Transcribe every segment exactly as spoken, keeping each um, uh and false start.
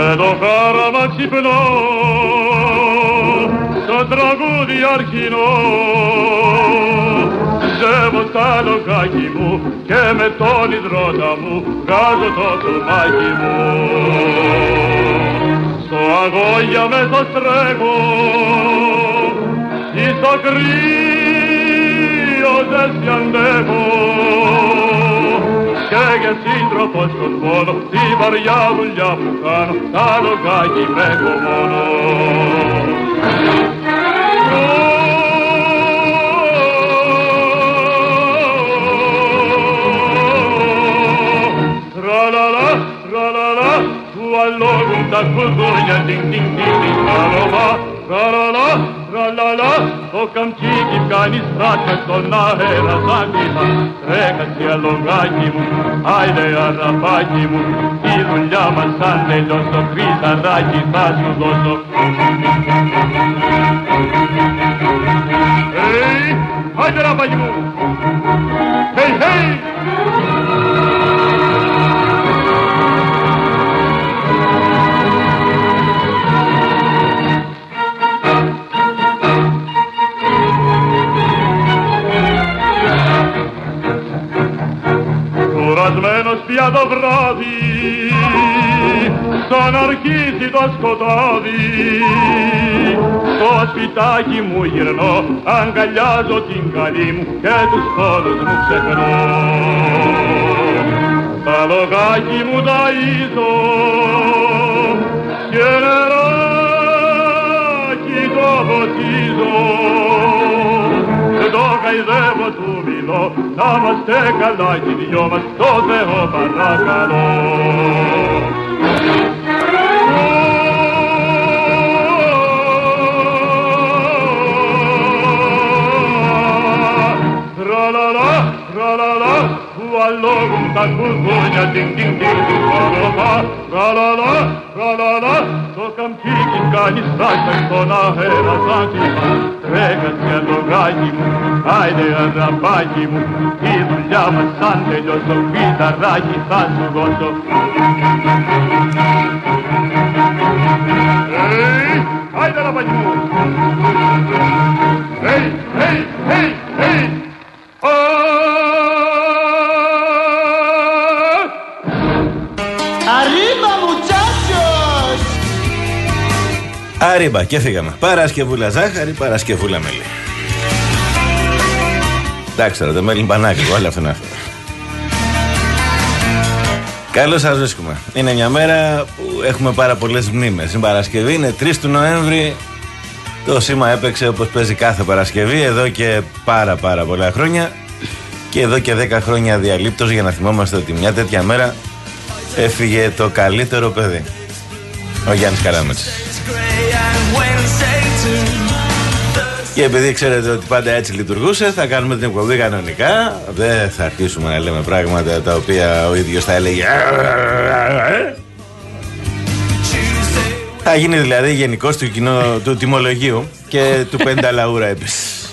Με το χάραμα ξυπνώ, στο τραγούδι αρχινό, ζεύω στα λογάκι μου και με τον υδρότα μου βγάζω το τουμάκι μου. Στο αγώγια μέσα στρέχω, ή στο κρύο ζέστη αντέχω, και για σύντροφο στον πόνο, τη βαριά δουλειά που κάνω, τα λογάκι με έχω μόνο. Τραλαλά, τραλαλά, του αλόγουν τα κουδούνια, τιν τιν τιν τιν, τραλαλά, τραλαλά, τραλαλά, το καμτσίκι κάνει στράκα στον αέρα σαν κύμα. Τρέχασε αλογάκι μου, άιντε αραπάκι μου, η δουλειά μας σαν τελειώσω, χρυσαράκι θα σου δώσω. Hey, άιντε αραπάκι μου, hey, hey! Κουρασμένος πια το βράδυ, σαν αρχίσει το σκοτάδι, στο σπιτάκι μου γυρνώ, αγκαλιάζω την καλή μου και τους πόνους μου ξεχνώ. Τα λογάκι μου ταΐζω και νεράκι το ποτίζω, το καηδεύω του μιλώ, να είμαστε καλά κι οι δυο μας, το Θεό παρακαλώ. Τραλαλά, τραλαλά, που αλόγουν τα κουδούνια, τιν τιν τιν τιν, τραλαλά, τραλαλά, τραλαλά, το καμτσίκι κάνει στράκα στον αέρα σαν κύμα. Τρέχασε αλογάκι μου, άιντε αραπάκι μου, η δουλειά μας σαν τελειώσω, φυταράκι θα σου δώσω. Hey, άιντε αραπάκι μου, hey, hey, hey, hey, Arriba, muchachos! Arriba, και φύγαμε. Παρασκευούλα ζάχαρη, Παρασκευούλα μέλι. Εντάξει τώρα, το μέλι πανάκριβο, άλλο αυτό είναι αυτό. Καλώς σας βρίσκουμε. Είναι μια μέρα που έχουμε πάρα πολλές μνήμες. Είναι Παρασκευή, είναι τρεις του Νοέμβρη. Το σήμα έπαιξε όπως παίζει κάθε Παρασκευή εδώ και πάρα πάρα πολλά χρόνια. Και εδώ και δέκα χρόνια διαλείπτως για να θυμόμαστε ότι μια τέτοια μέρα έφυγε το καλύτερο παιδί, ο Γιάννης Καράμετσης. Και επειδή ξέρετε ότι πάντα έτσι λειτουργούσε, θα κάνουμε την εκπομπή κανονικά. Δεν θα αρχίσουμε να λέμε πράγματα τα οποία ο ίδιος θα έλεγε. Θα γίνει δηλαδή γενικός του, κοινό, του τιμολογίου και του πενταλαούρα επίσης.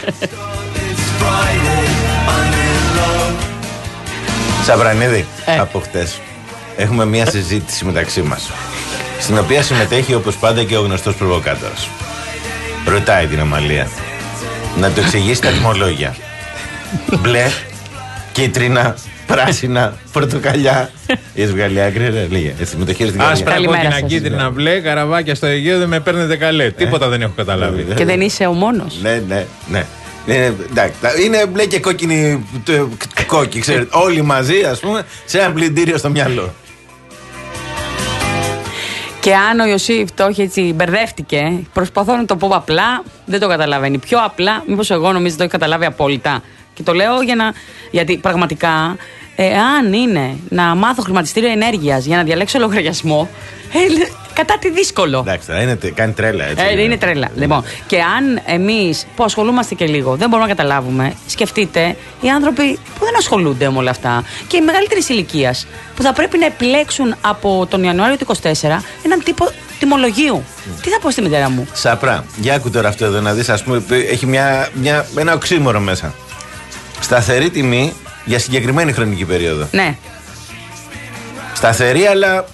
Σαβρανίδη, ε. από χτες έχουμε μια συζήτηση μεταξύ μας, στην οποία συμμετέχει όπως πάντα και ο γνωστός προβοκάτορας. Ρωτάει την Αμαλία να του εξηγήσει τα τιμολόγια. Μπλε, κίτρινα, πράσινα, πορτοκαλιά. Έχεις βγάλει άκρη, ρε, λίγα. Συμμετοχή στην Γαλλία. Άσπρα, κόκκινα, κίτρινα, μπλε, καραβάκια στο Αιγαίο, δεν με παίρνετε καλέ. Ε, Τίποτα δεν έχω καταλάβει. Και δεν είσαι ο μόνος. Ναι, ναι, ναι. Είναι, εντάξει, είναι μπλε και κόκκινη κόκκι, ξέρετε. Όλοι μαζί, ας πούμε, σε ένα πλυντήριο στο μυαλό. Και αν ο Ιωσήφ το έχει έτσι, μπερδεύτηκε, προσπαθώ να το πω απλά, δεν το καταλαβαίνει. Πιο απλά, μήπως εγώ νομίζω το έχει καταλάβει απόλυτα. Και το λέω για να, γιατί πραγματικά, εάν είναι να μάθω χρηματιστήριο ενέργειας για να διαλέξω λογαριασμό, ε, κατά τι δύσκολο. Εντάξει, τώρα είναι, κάνει τρέλα, έτσι. Ε, είναι τρέλα. Mm. Λοιπόν, και αν εμείς που ασχολούμαστε και λίγο δεν μπορούμε να καταλάβουμε, σκεφτείτε οι άνθρωποι που δεν ασχολούνται με όλα αυτά και οι μεγαλύτερης ηλικίας που θα πρέπει να επιλέξουν από τον Ιανουάριο του είκοσι τέσσερα έναν τύπο τιμολογίου. Mm. Τι θα πω στη μητέρα μου. Σαπρά, για άκου τώρα αυτό εδώ να δεις, ας πούμε, έχει μια, μια, ένα οξύμορο μέσα. Σταθερή τιμή για συγκεκριμένη χρονική περίοδο. Ναι. Σταθερή, αλλά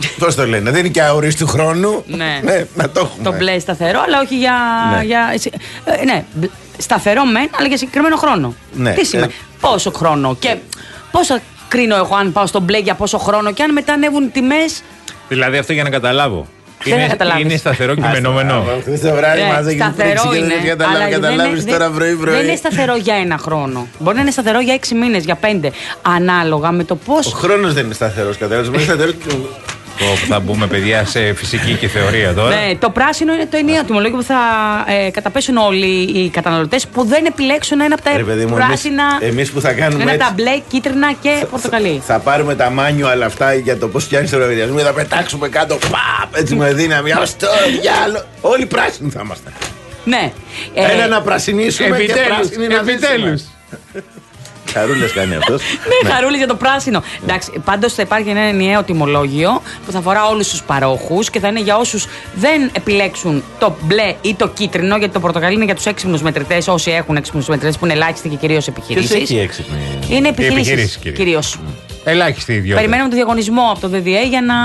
Πώς το λένε, δεν είναι και αορίστου χρόνου. Ναι. Ναι, να το έχουμε. Το μπλε σταθερό, αλλά όχι για. Ναι. για ε, ναι, σταθερό μεν, αλλά για συγκεκριμένο χρόνο. Ναι. Τι σημαίνει, Ε, πόσο χρόνο και πόσο κρίνω εγώ αν πάω στο μπλε για πόσο χρόνο και αν μετά ανέβουν οι τιμές. Δηλαδή αυτό για να καταλάβω. Δεν θα Είναι, καταλάβεις. είναι σταθερό κειμενόμενο. Χθες το βράδυ Ναι, μας έχεις σταθερό πρίξει και είναι. δεν αλλά δεν καταλάβεις είναι- τώρα δεν- πρωί-πρωί. Δεν είναι σταθερό για ένα χρόνο. Μπορεί να είναι σταθερό για έξι μήνες, για πέντε. Ανάλογα με το Ο πώς. χρόνος δεν είναι σταθερός, κατάλαβες. Είναι σταθερός. Πω, θα μπούμε, παιδιά, σε φυσική και θεωρία τώρα. Ναι, το πράσινο είναι το ενιαίο τιμολόγιο που θα ε, καταπέσουν όλοι οι καταναλωτές που δεν επιλέξουν ένα από τα Ρε παιδί μου, εμείς- πράσινα. εμείς που θα κάνουμε ένα από τα έτσι. μπλε, κίτρινα και πορτοκαλί. Θα πάρουμε τα μάνιουαλ αυτά για το πώς φτιάχνεις το λογαριασμό και θα πετάξουμε κάτω. Παπ, έτσι με δύναμη. Ως το διάλο. Όλοι πράσινοι θα είμαστε. Ναι. Ε, Ένα να πρασινίσουμε και Επιτέλους, πράσινοι να επιτέλους. ζήσουμε. Χαρούλες κάνει αυτός. Ναι, χαρούλη για το πράσινο. Εντάξει, πάντως θα υπάρχει ένα ενιαίο τιμολόγιο που θα αφορά όλους τους παρόχους και θα είναι για όσους δεν επιλέξουν το μπλε ή το κίτρινο, γιατί το πορτοκαλί είναι για τους έξυπνους μετρητές, όσοι έχουν έξυπνους μετρητές που είναι ελάχιστοι και κυρίως Ποιος επιχειρήσεις. έχει έξυπνη. Είναι επιχειρήσεις επιχειρήσεις κυρίως. κυρίως. Ελάχιστη ιδιότητα. Περιμένουμε το διαγωνισμό από το Δ Δ Ε για να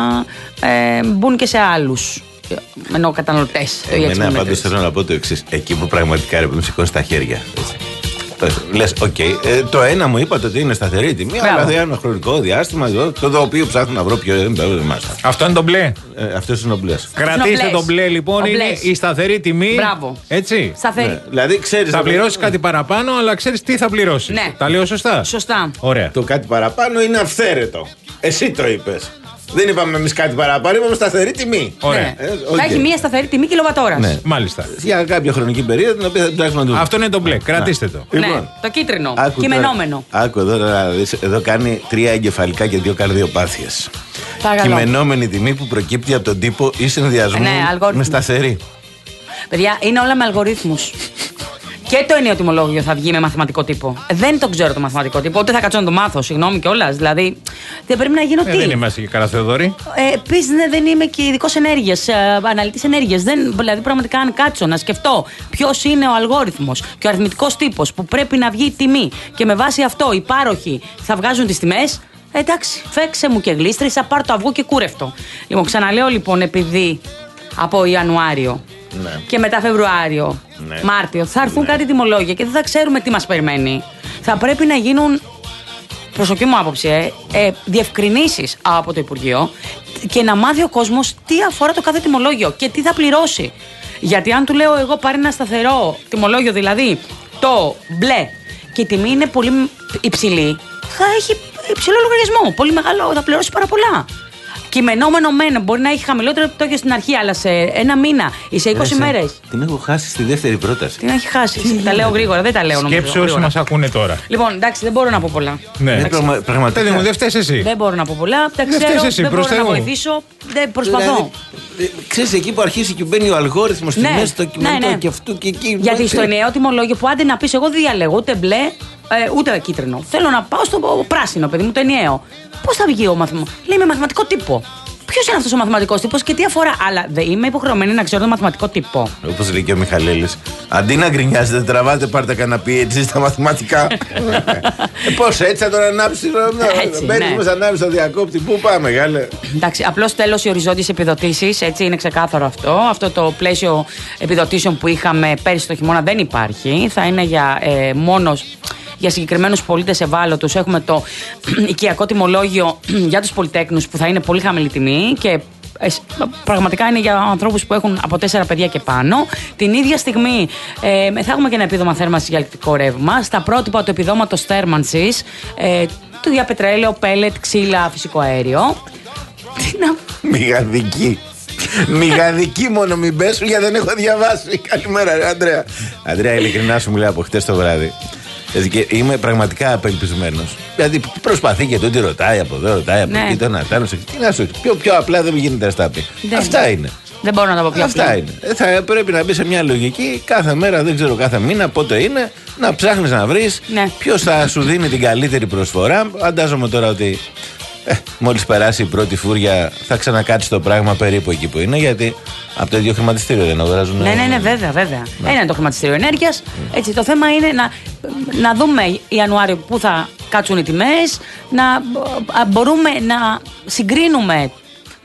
ε, μπουν και σε άλλους. Εννοώ καταναλωτές. Εμένα πάντως θέλω να πω το εξής. Εκεί που πραγματικά ρε, που μου σηκώνει τα χέρια. Λες, οκ, ε, το ένα μου είπατε ότι είναι σταθερή η τιμή, Μπράβο. αλλά για ένα χρονικό διάστημα, το, το οποίο ψάχνω να βρω πιο. Αυτό είναι το μπλε. Αυτό είναι ο μπλες. Κρατήστε μπλες. το μπλε λοιπόν, Ο είναι μπλες. η σταθερή τιμή. Μπράβο. Έτσι. Σταθερή. Ναι. Δηλαδή, ξέρεις. Θα το- πληρώσει κάτι παραπάνω, αλλά ξέρει τι θα πληρώσει. Ναι. Τα λέω σωστά. Σωστά. Ωραία. Το κάτι παραπάνω είναι αυθαίρετο. Εσύ το είπες. Δεν είπαμε εμείς κάτι παραπάνω, είπαμε σταθερή τιμή. Ωραία. Ναι. Ε, οκ. Θα έχει μία σταθερή τιμή κιλοβατόρας. Ναι. Μάλιστα. Για κάποια χρονική περίοδο την οποία θα την ψάχνουμε να δούμε. Αυτό είναι το μπλε. Κρατήστε το. Ναι, Λοιπόν, το κίτρινο. άκου Κειμενόμενο. τώρα- Άκου εδώ, να δεις, εδώ κάνει τρία εγκεφαλικά και δύο καρδιοπάθειες. Παρακαλώ. Κειμενόμενη τιμή που προκύπτει από τον τύπο ή συνδυασμό Ναι, αλγόριθμο. με σταθερή. Παιδιά, είναι όλα με αλγορίθμους. Και το ενιαίο τιμολόγιο θα βγει με μαθηματικό τύπο. Δεν το ξέρω το μαθηματικό τύπο, ούτε θα κάτσω να το μάθω, συγγνώμη κιόλα. Δηλαδή, δεν πρέπει να γίνω Ε, τι. δεν είμαστε και καλά Θεοδωρή. Ε, Επίση, δεν είμαι και ειδικό ενέργεια, αναλυτή ενέργεια. Δηλαδή, πραγματικά, αν κάτσω να σκεφτώ ποιο είναι ο αλγόριθμο και ο αριθμητικό τύπο που πρέπει να βγει η τιμή και με βάση αυτό οι πάροχοι θα βγάζουν τι τιμέ. Εντάξει, φέξε μου και γλίστρισα, πάρ το αυγό και κούρευτο. Λοιπόν, ξαναλέω λοιπόν, επειδή από Ιανουάριο Ναι. και μετά Φεβρουάριο, Ναι. Μάρτιο θα έρθουν Ναι. κάτι τιμολόγια και δεν θα ξέρουμε τι μας περιμένει. Θα πρέπει να γίνουν, προσωπική μου άποψη, ε, ε, διευκρινήσεις από το Υπουργείο και να μάθει ο κόσμος τι αφορά το κάθε τιμολόγιο και τι θα πληρώσει. Γιατί αν του λέω εγώ πάρει ένα σταθερό τιμολόγιο, δηλαδή το μπλε, και η τιμή είναι πολύ υψηλή, θα έχει υψηλό λογαριασμό. Πολύ μεγάλο, θα πληρώσει πάρα πολλά. Κειμενόμενο μεν μπορεί να έχει χαμηλότερο επιτόκιο στην αρχή, αλλά σε ένα μήνα ή σε είκοσι Ρε, σε- μέρες. Την έχω χάσει στη δεύτερη πρόταση. Την έχει χάσει. Τα λέω γρήγορα, δεν τα λέω νομίζω. Σκέψου όσοι γρήγορα. μα ακούνε τώρα. Λοιπόν, εντάξει, δεν μπορώ να πω πολλά. Ναι. Είναι πραγμα- πραγματικά. Παιδί μου, δεν φταίει εσύ. Δεν μπορώ να πω πολλά. Τα Δεν ξέρω, φταίς εσύ, δεν προς μπορώ να Θεού. βοηθήσω. Δεν προσπαθώ. Δηλαδή, ε, ξέρεις, εκεί που αρχίσει και μπαίνει ο αλγόριθμος στη Ναι, μέση, το κειμενικό ναι, ναι. και αυτού και εκεί. Γιατί ε, στο ενιαίο τιμολόγιο που άντε να πει, εγώ δεν διαλέγω ούτε μπλε ε, ούτε κίτρινο. Θέλω να πάω στο πράσινο, παιδί μου, το ενιαίο. Πώ θα βγει ο μαθηματικό. Λέει με μαθηματικό τύπο. Ποιο είναι αυτό ο μαθηματικό τύπο και τι αφορά. Αλλά δεν είμαι υποχρεωμένη να ξέρω το μαθηματικό τύπο. Όπως λέει και ο Μιχαλέλης, αντί να γκρινιάζετε, τραβάτε, πάρτε κανένα πι έιτς ντι στα μαθηματικά. ε, πώς έτσι θα τον ανάψει, Έτσι, μπαίνεις ναι. μας ανάψει το διακόπτη, πού πάμε, γάλε. Εντάξει, απλώς τέλος οι οριζόντιες επιδοτήσεις, έτσι είναι ξεκάθαρο αυτό. Αυτό το πλαίσιο επιδοτήσεων που είχαμε πέρυσι το χειμώνα δεν υπάρχει. Θα είναι για ε, μόνο για συγκεκριμένους πολίτες ευάλωτους. Έχουμε το οικιακό τιμολόγιο για τους πολυτέκνους που θα είναι πολύ χαμηλή τιμή και ε, πραγματικά είναι για ανθρώπους που έχουν από τέσσερα παιδιά και πάνω. Την ίδια στιγμή ε, θα έχουμε και ένα επίδομα θέρμανσης για ηλεκτρικό ρεύμα. Στα πρότυπα του επιδόματος θέρμανσης, ε, του για πετρέλαιο, πέλετ, ξύλα, φυσικό αέριο. Τι να Μηγαδική. Μηγαδική μόνο μην πέσουν γιατί δεν έχω διαβάσει. Καλημέρα, ρε, Αντρέα. Αντρέα, ειλικρινά σου μιλάω από χτες το βράδυ. Δηλαδή, και είμαι πραγματικά απελπισμένος. Δηλαδή προσπαθεί και τούτη ρωτάει από εδώ, ρωτάει από Ναι. εκεί, τον Ατάνο. Τι να σου πιο, πιο απλά δεν μου γίνεται αστάπη. Δεν- Αυτά είναι. Δεν μπορώ να τα πω πιο Αυτά απλά. είναι. Ε, Θα πρέπει να μπει σε μια λογική κάθε μέρα, δεν ξέρω κάθε μήνα πότε είναι, να ψάχνεις να βρεις Ναι. ποιος θα σου δίνει την καλύτερη προσφορά. Φαντάζομαι τώρα ότι ε, μόλις περάσει η πρώτη φούρια θα ξανακάτσει το πράγμα περίπου εκεί που είναι, γιατί από το ίδιο χρηματιστήριο δεν αγοράζουν. Ναι, ναι, ναι, βέβαια, βέβαια. Ένα είναι το χρηματιστήριο ενέργειας. Έτσι, το θέμα είναι να, να δούμε Ιανουάριο πού θα κάτσουν οι τιμές, να α, μπορούμε να συγκρίνουμε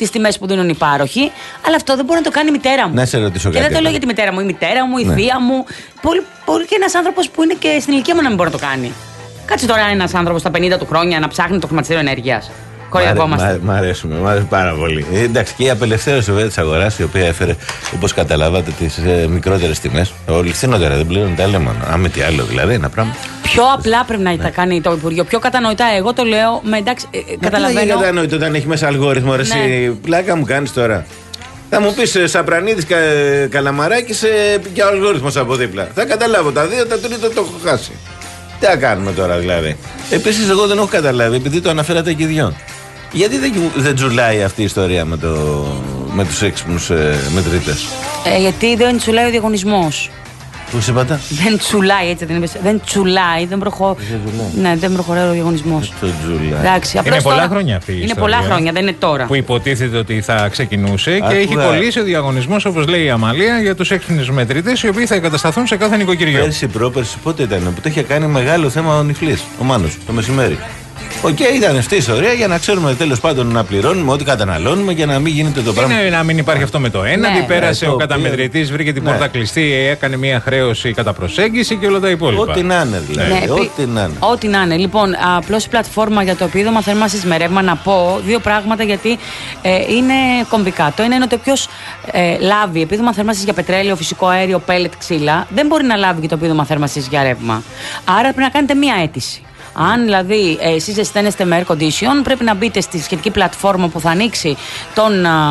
τις τιμές που δίνουν οι πάροχοι. Αλλά αυτό δεν μπορεί να το κάνει η μητέρα μου. Να σε ρωτήσω και κάτι. δεν το λέω για τη μητέρα μου. Η μητέρα μου, η ναι. θεία μου. Πολύ, πολύ και ένας άνθρωπος που είναι και στην ηλικία μου να μην μπορεί να το κάνει. Κάτσε τώρα ένας άνθρωπος στα πενήντα του χρόνια να ψάχνει το χρηματιστήριο ενέργειας. Κοροϊδευόμαστε. Μ' αρέσουμε, μ' αρέσει πάρα πολύ. Ε, εντάξει, και η απελευθέρωση βέβαια της αγοράς, η οποία έφερε, όπως καταλάβατε, τις ε, μικρότερες τιμές. Όλοι φθηνότερα δεν πληρώνουν τα λέμε. Άμε τι άλλο δηλαδή, ένα πράγμα. Πιο απλά πρέπει να τα κάνει το Υπουργείο. Πιο κατανοητά. Εγώ το λέω με εντάξει. Ε, καταλαβαίνω. Δεν είναι κατανοητό όταν έχει μέσα αλγόριθμο. Ρε, ναι. εσύ, πλάκα μου κάνεις τώρα. Θα μου πεις Σαπρανίδης κα, Καλαμαράκης και ο αλγόριθμος από δίπλα. Θα καταλάβω τα δύο, τα τρίτα το έχω χάσει. Τι θα κάνουμε τώρα δηλαδή. Επίσης, εγώ δεν έχω καταλάβει, επειδή το αναφέρατε και οι δυο. Γιατί δεν, δεν τζουλάει αυτή η ιστορία με, το, με τους έξυπνους ε, μετρητές. Ε, γιατί δεν τσουλάει ο διαγωνισμός. Πώς είπατε? Δεν τσουλάει, έτσι δεν είπες. Δεν τσουλάει, δεν, προχω... ναι, δεν προχωράει ο διαγωνισμός. Εντάξει, είναι πολλά τώρα... χρόνια αυτή η Είναι ιστορία, πολλά χρόνια, δεν είναι τώρα. Που υποτίθεται ότι θα ξεκινούσε. Α, και έχει ναι. κολλήσει ο διαγωνισμός, όπως λέει η Αμαλία, για τους έξυπνους μετρητές, οι οποίοι θα εγκατασταθούν σε κάθε νοικοκυριό. Πέρσι, πρόπερσι, πότε ήταν που το είχε κάνει μεγάλο θέμα ο Νιφλής, ο Μάνος, το μεσημέρι. Οκ, okay, ήταν αυτή η ιστορία για να ξέρουμε τέλος πάντων να πληρώνουμε ό,τι καταναλώνουμε και να μην γίνεται το πράγμα. Είναι να μην υπάρχει αυτό με το ένα. Ναι. Τι πέρασε Ναι, ο το καταμετρητής, βρήκε την ναι. πόρτα κλειστή, έκανε μια χρέωση κατά προσέγγιση και όλα τα υπόλοιπα. Ό,τι να είναι δηλαδή. Ναι, ό,τι να είναι. Ό,τι να είναι. Λοιπόν, απλώς η πλατφόρμα για το επίδομα θέρμανσης με ρεύμα, να πω δύο πράγματα γιατί ε, είναι κομβικά. Το ένα είναι ότι όποιος ε, λάβει επίδομα θέρμανσης για πετρέλαιο, φυσικό αέριο, πέλετ, ξύλα, δεν μπορεί να λάβει και το επίδομα θέρμανσης για ρεύμα. Άρα πρέπει να κάνετε μία αίτηση. Αν δηλαδή ε, εσείς ζεσταίνεστε με air condition, πρέπει να μπείτε στη σχετική πλατφόρμα που θα ανοίξει τον α,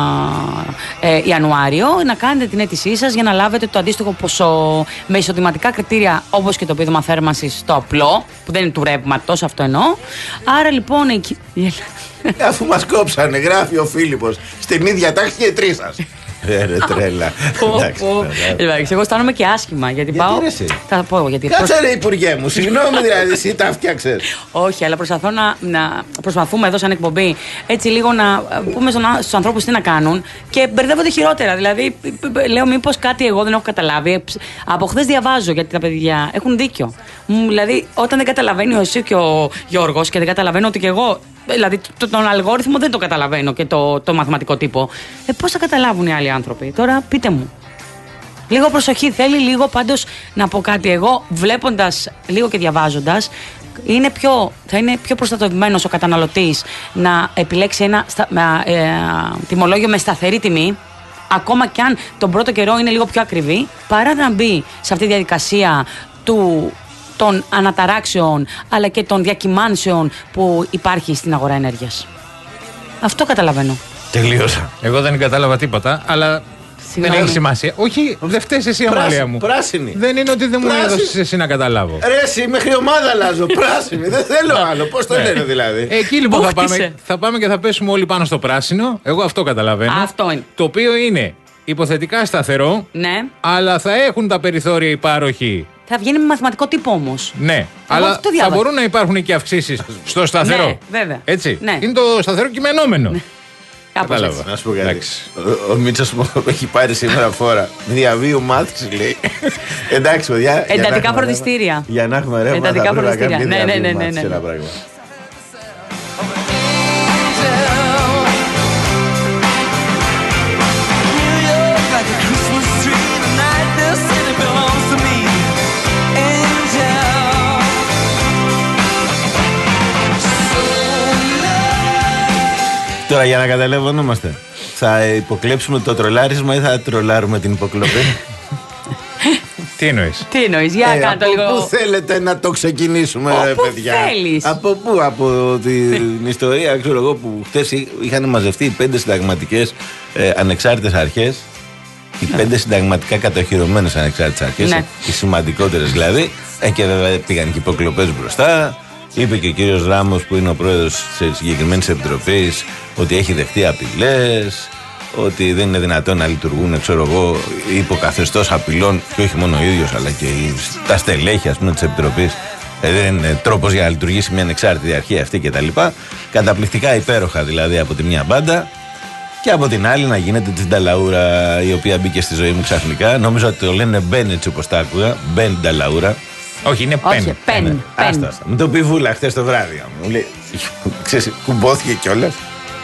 ε, Ιανουάριο, να κάνετε την αίτησή σας για να λάβετε το αντίστοιχο ποσό με εισοδηματικά κριτήρια, όπως και το επίδομα θέρμανσης το απλό, που δεν είναι του ρεύματος, αυτό εννοώ. Άρα λοιπόν εκεί. Αφού μας κόψανε, γράφει ο Φίλιππος, στην ίδια τάξη και οι τρεις σας. Ε, ρε τρέλα. Εντάξει, εγώ αισθάνομαι και άσχημα. Γιατί, Γιατί πάω. ρε εσύ? Θα πω γιατί. Κάτσε ρε Υπουργέ μου, συγγνώμη δηλαδή, εσύ τα φτιάξες. Όχι, αλλά προσπαθώ να, να προσπαθούμε εδώ σαν εκπομπή έτσι λίγο να πούμε στους ανθρώπους τι να κάνουν και μπερδεύονται χειρότερα. Δηλαδή, λέω μήπως κάτι εγώ δεν έχω καταλάβει. Από χθες διαβάζω γιατί τα παιδιά έχουν δίκιο. Δηλαδή, όταν δεν καταλαβαίνει ο εσύ και ο Γιώργος και δεν καταλαβαίνω ότι και εγώ. Δηλαδή, το, τον αλγόριθμο δεν το καταλαβαίνω και το, το μαθηματικό τύπο. Ε, πώς θα καταλάβουν οι άλλοι άνθρωποι? Τώρα πείτε μου. Λίγο προσοχή θέλει, λίγο πάντως να πω κάτι. Εγώ βλέποντας λίγο και διαβάζοντας, είναι πιο, θα είναι πιο προστατευμένος ο καταναλωτής να επιλέξει ένα στα, ε, ε, τιμολόγιο με σταθερή τιμή, ακόμα κι αν τον πρώτο καιρό είναι λίγο πιο ακριβή, παρά να μπει σε αυτή τη διαδικασία του, των αναταράξεων αλλά και των διακυμάνσεων που υπάρχει στην αγορά ενέργειας. Αυτό καταλαβαίνω. Τελείωσα. Εγώ δεν κατάλαβα τίποτα, αλλά Συγγνώμη. δεν έχει σημασία. Όχι, δεν φταίει εσύ, Αμαλία μου. Πράσινη. Δεν είναι ότι δεν μου Πράσινη. έδωσες εσύ να καταλάβω. Ρε εσύ, μέχρι ομάδα αλλάζω. Πράσινη, δεν θέλω άλλο. Πώς το λένε δηλαδή. Εκεί λοιπόν θα Μπούχτισε. πάμε, θα πάμε και θα πέσουμε όλοι πάνω στο πράσινο. Εγώ αυτό καταλαβαίνω. Αυτό είναι. Το οποίο είναι υποθετικά σταθερό, Ναι. αλλά θα έχουν τα περιθώρια οι πάροχοι. Θα βγαίνει με μαθηματικό τύπο όμως. Ναι, αλλά αυτό θα διάβαζα. μπορούν να υπάρχουν και αυξήσεις στο σταθερό. Ναι, βέβαια. Έτσι. Ναι. Είναι το σταθερό κειμενόμενο. Κάπως Κατάλαβα. έτσι. Να σου πω κάτι. Εντάξει. Ο, ο Μίτσος μου έχει πάρει σήμερα φόρα. Διαβίου μάθηση λέει. Εντάξει, παιδιά. για να Εντατικά έχουμε φροντιστήρια. ρεύμα- Για να έχουμε ρεύμα. Εντατικά θα πρέπει να φροντιστήρια. κάνουμε Ναι, ναι, διαβίου ναι, ναι, μάθηση, ναι. ένα πράγμα. Τώρα για να καταλαβαίνομαστε, θα υποκλέψουμε το τρολάρισμα ή θα τρολάρουμε την υποκλοπή? Τι εννοείς? Τι εννοείς, για Ε, κάτω από λίγο. πού θέλετε να το ξεκινήσουμε, ρε Όπου παιδιά? θέλεις. Από πού? Από την ιστορία, ξέρω εγώ, που χτες είχαν μαζευτεί οι πέντε συνταγματικές ε, ανεξάρτητες αρχές. Οι πέντε συνταγματικά κατοχυρωμένες ανεξάρτητες αρχές, Ναι. οι σημαντικότερες δηλαδή. Ε, και βέβαια πήγαν και υποκλοπές μπροστά. Είπε και ο κύριος Ράμος, που είναι ο πρόεδρος της συγκεκριμένης επιτροπής, ότι έχει δεχτεί απειλές, ότι δεν είναι δυνατόν να λειτουργούν, ξέρω εγώ, υποκαθεστώς απειλών, και όχι μόνο ο ίδιος, αλλά και τα στελέχη, ας πούμε, της επιτροπής. Ε, δεν είναι τρόπος για να λειτουργήσει μια ανεξάρτητη αρχή αυτή κτλ. Καταπληκτικά υπέροχα δηλαδή από τη μία μπάντα. Και από την άλλη να γίνεται τη Νταλαούρα, η οποία μπήκε στη ζωή μου ξαφνικά. Νόμιζα ότι το λένε Μπεν, έτσι όπως τα άκουγα. Μπεν Νταλαούρα. Όχι, είναι Όχι, πεν. πεν. Ναι, άστα, άστα. Με το πει Βούλα χθες το βράδυ. Μου λέει, ξέρεις, κουμπόθηκε κιόλας.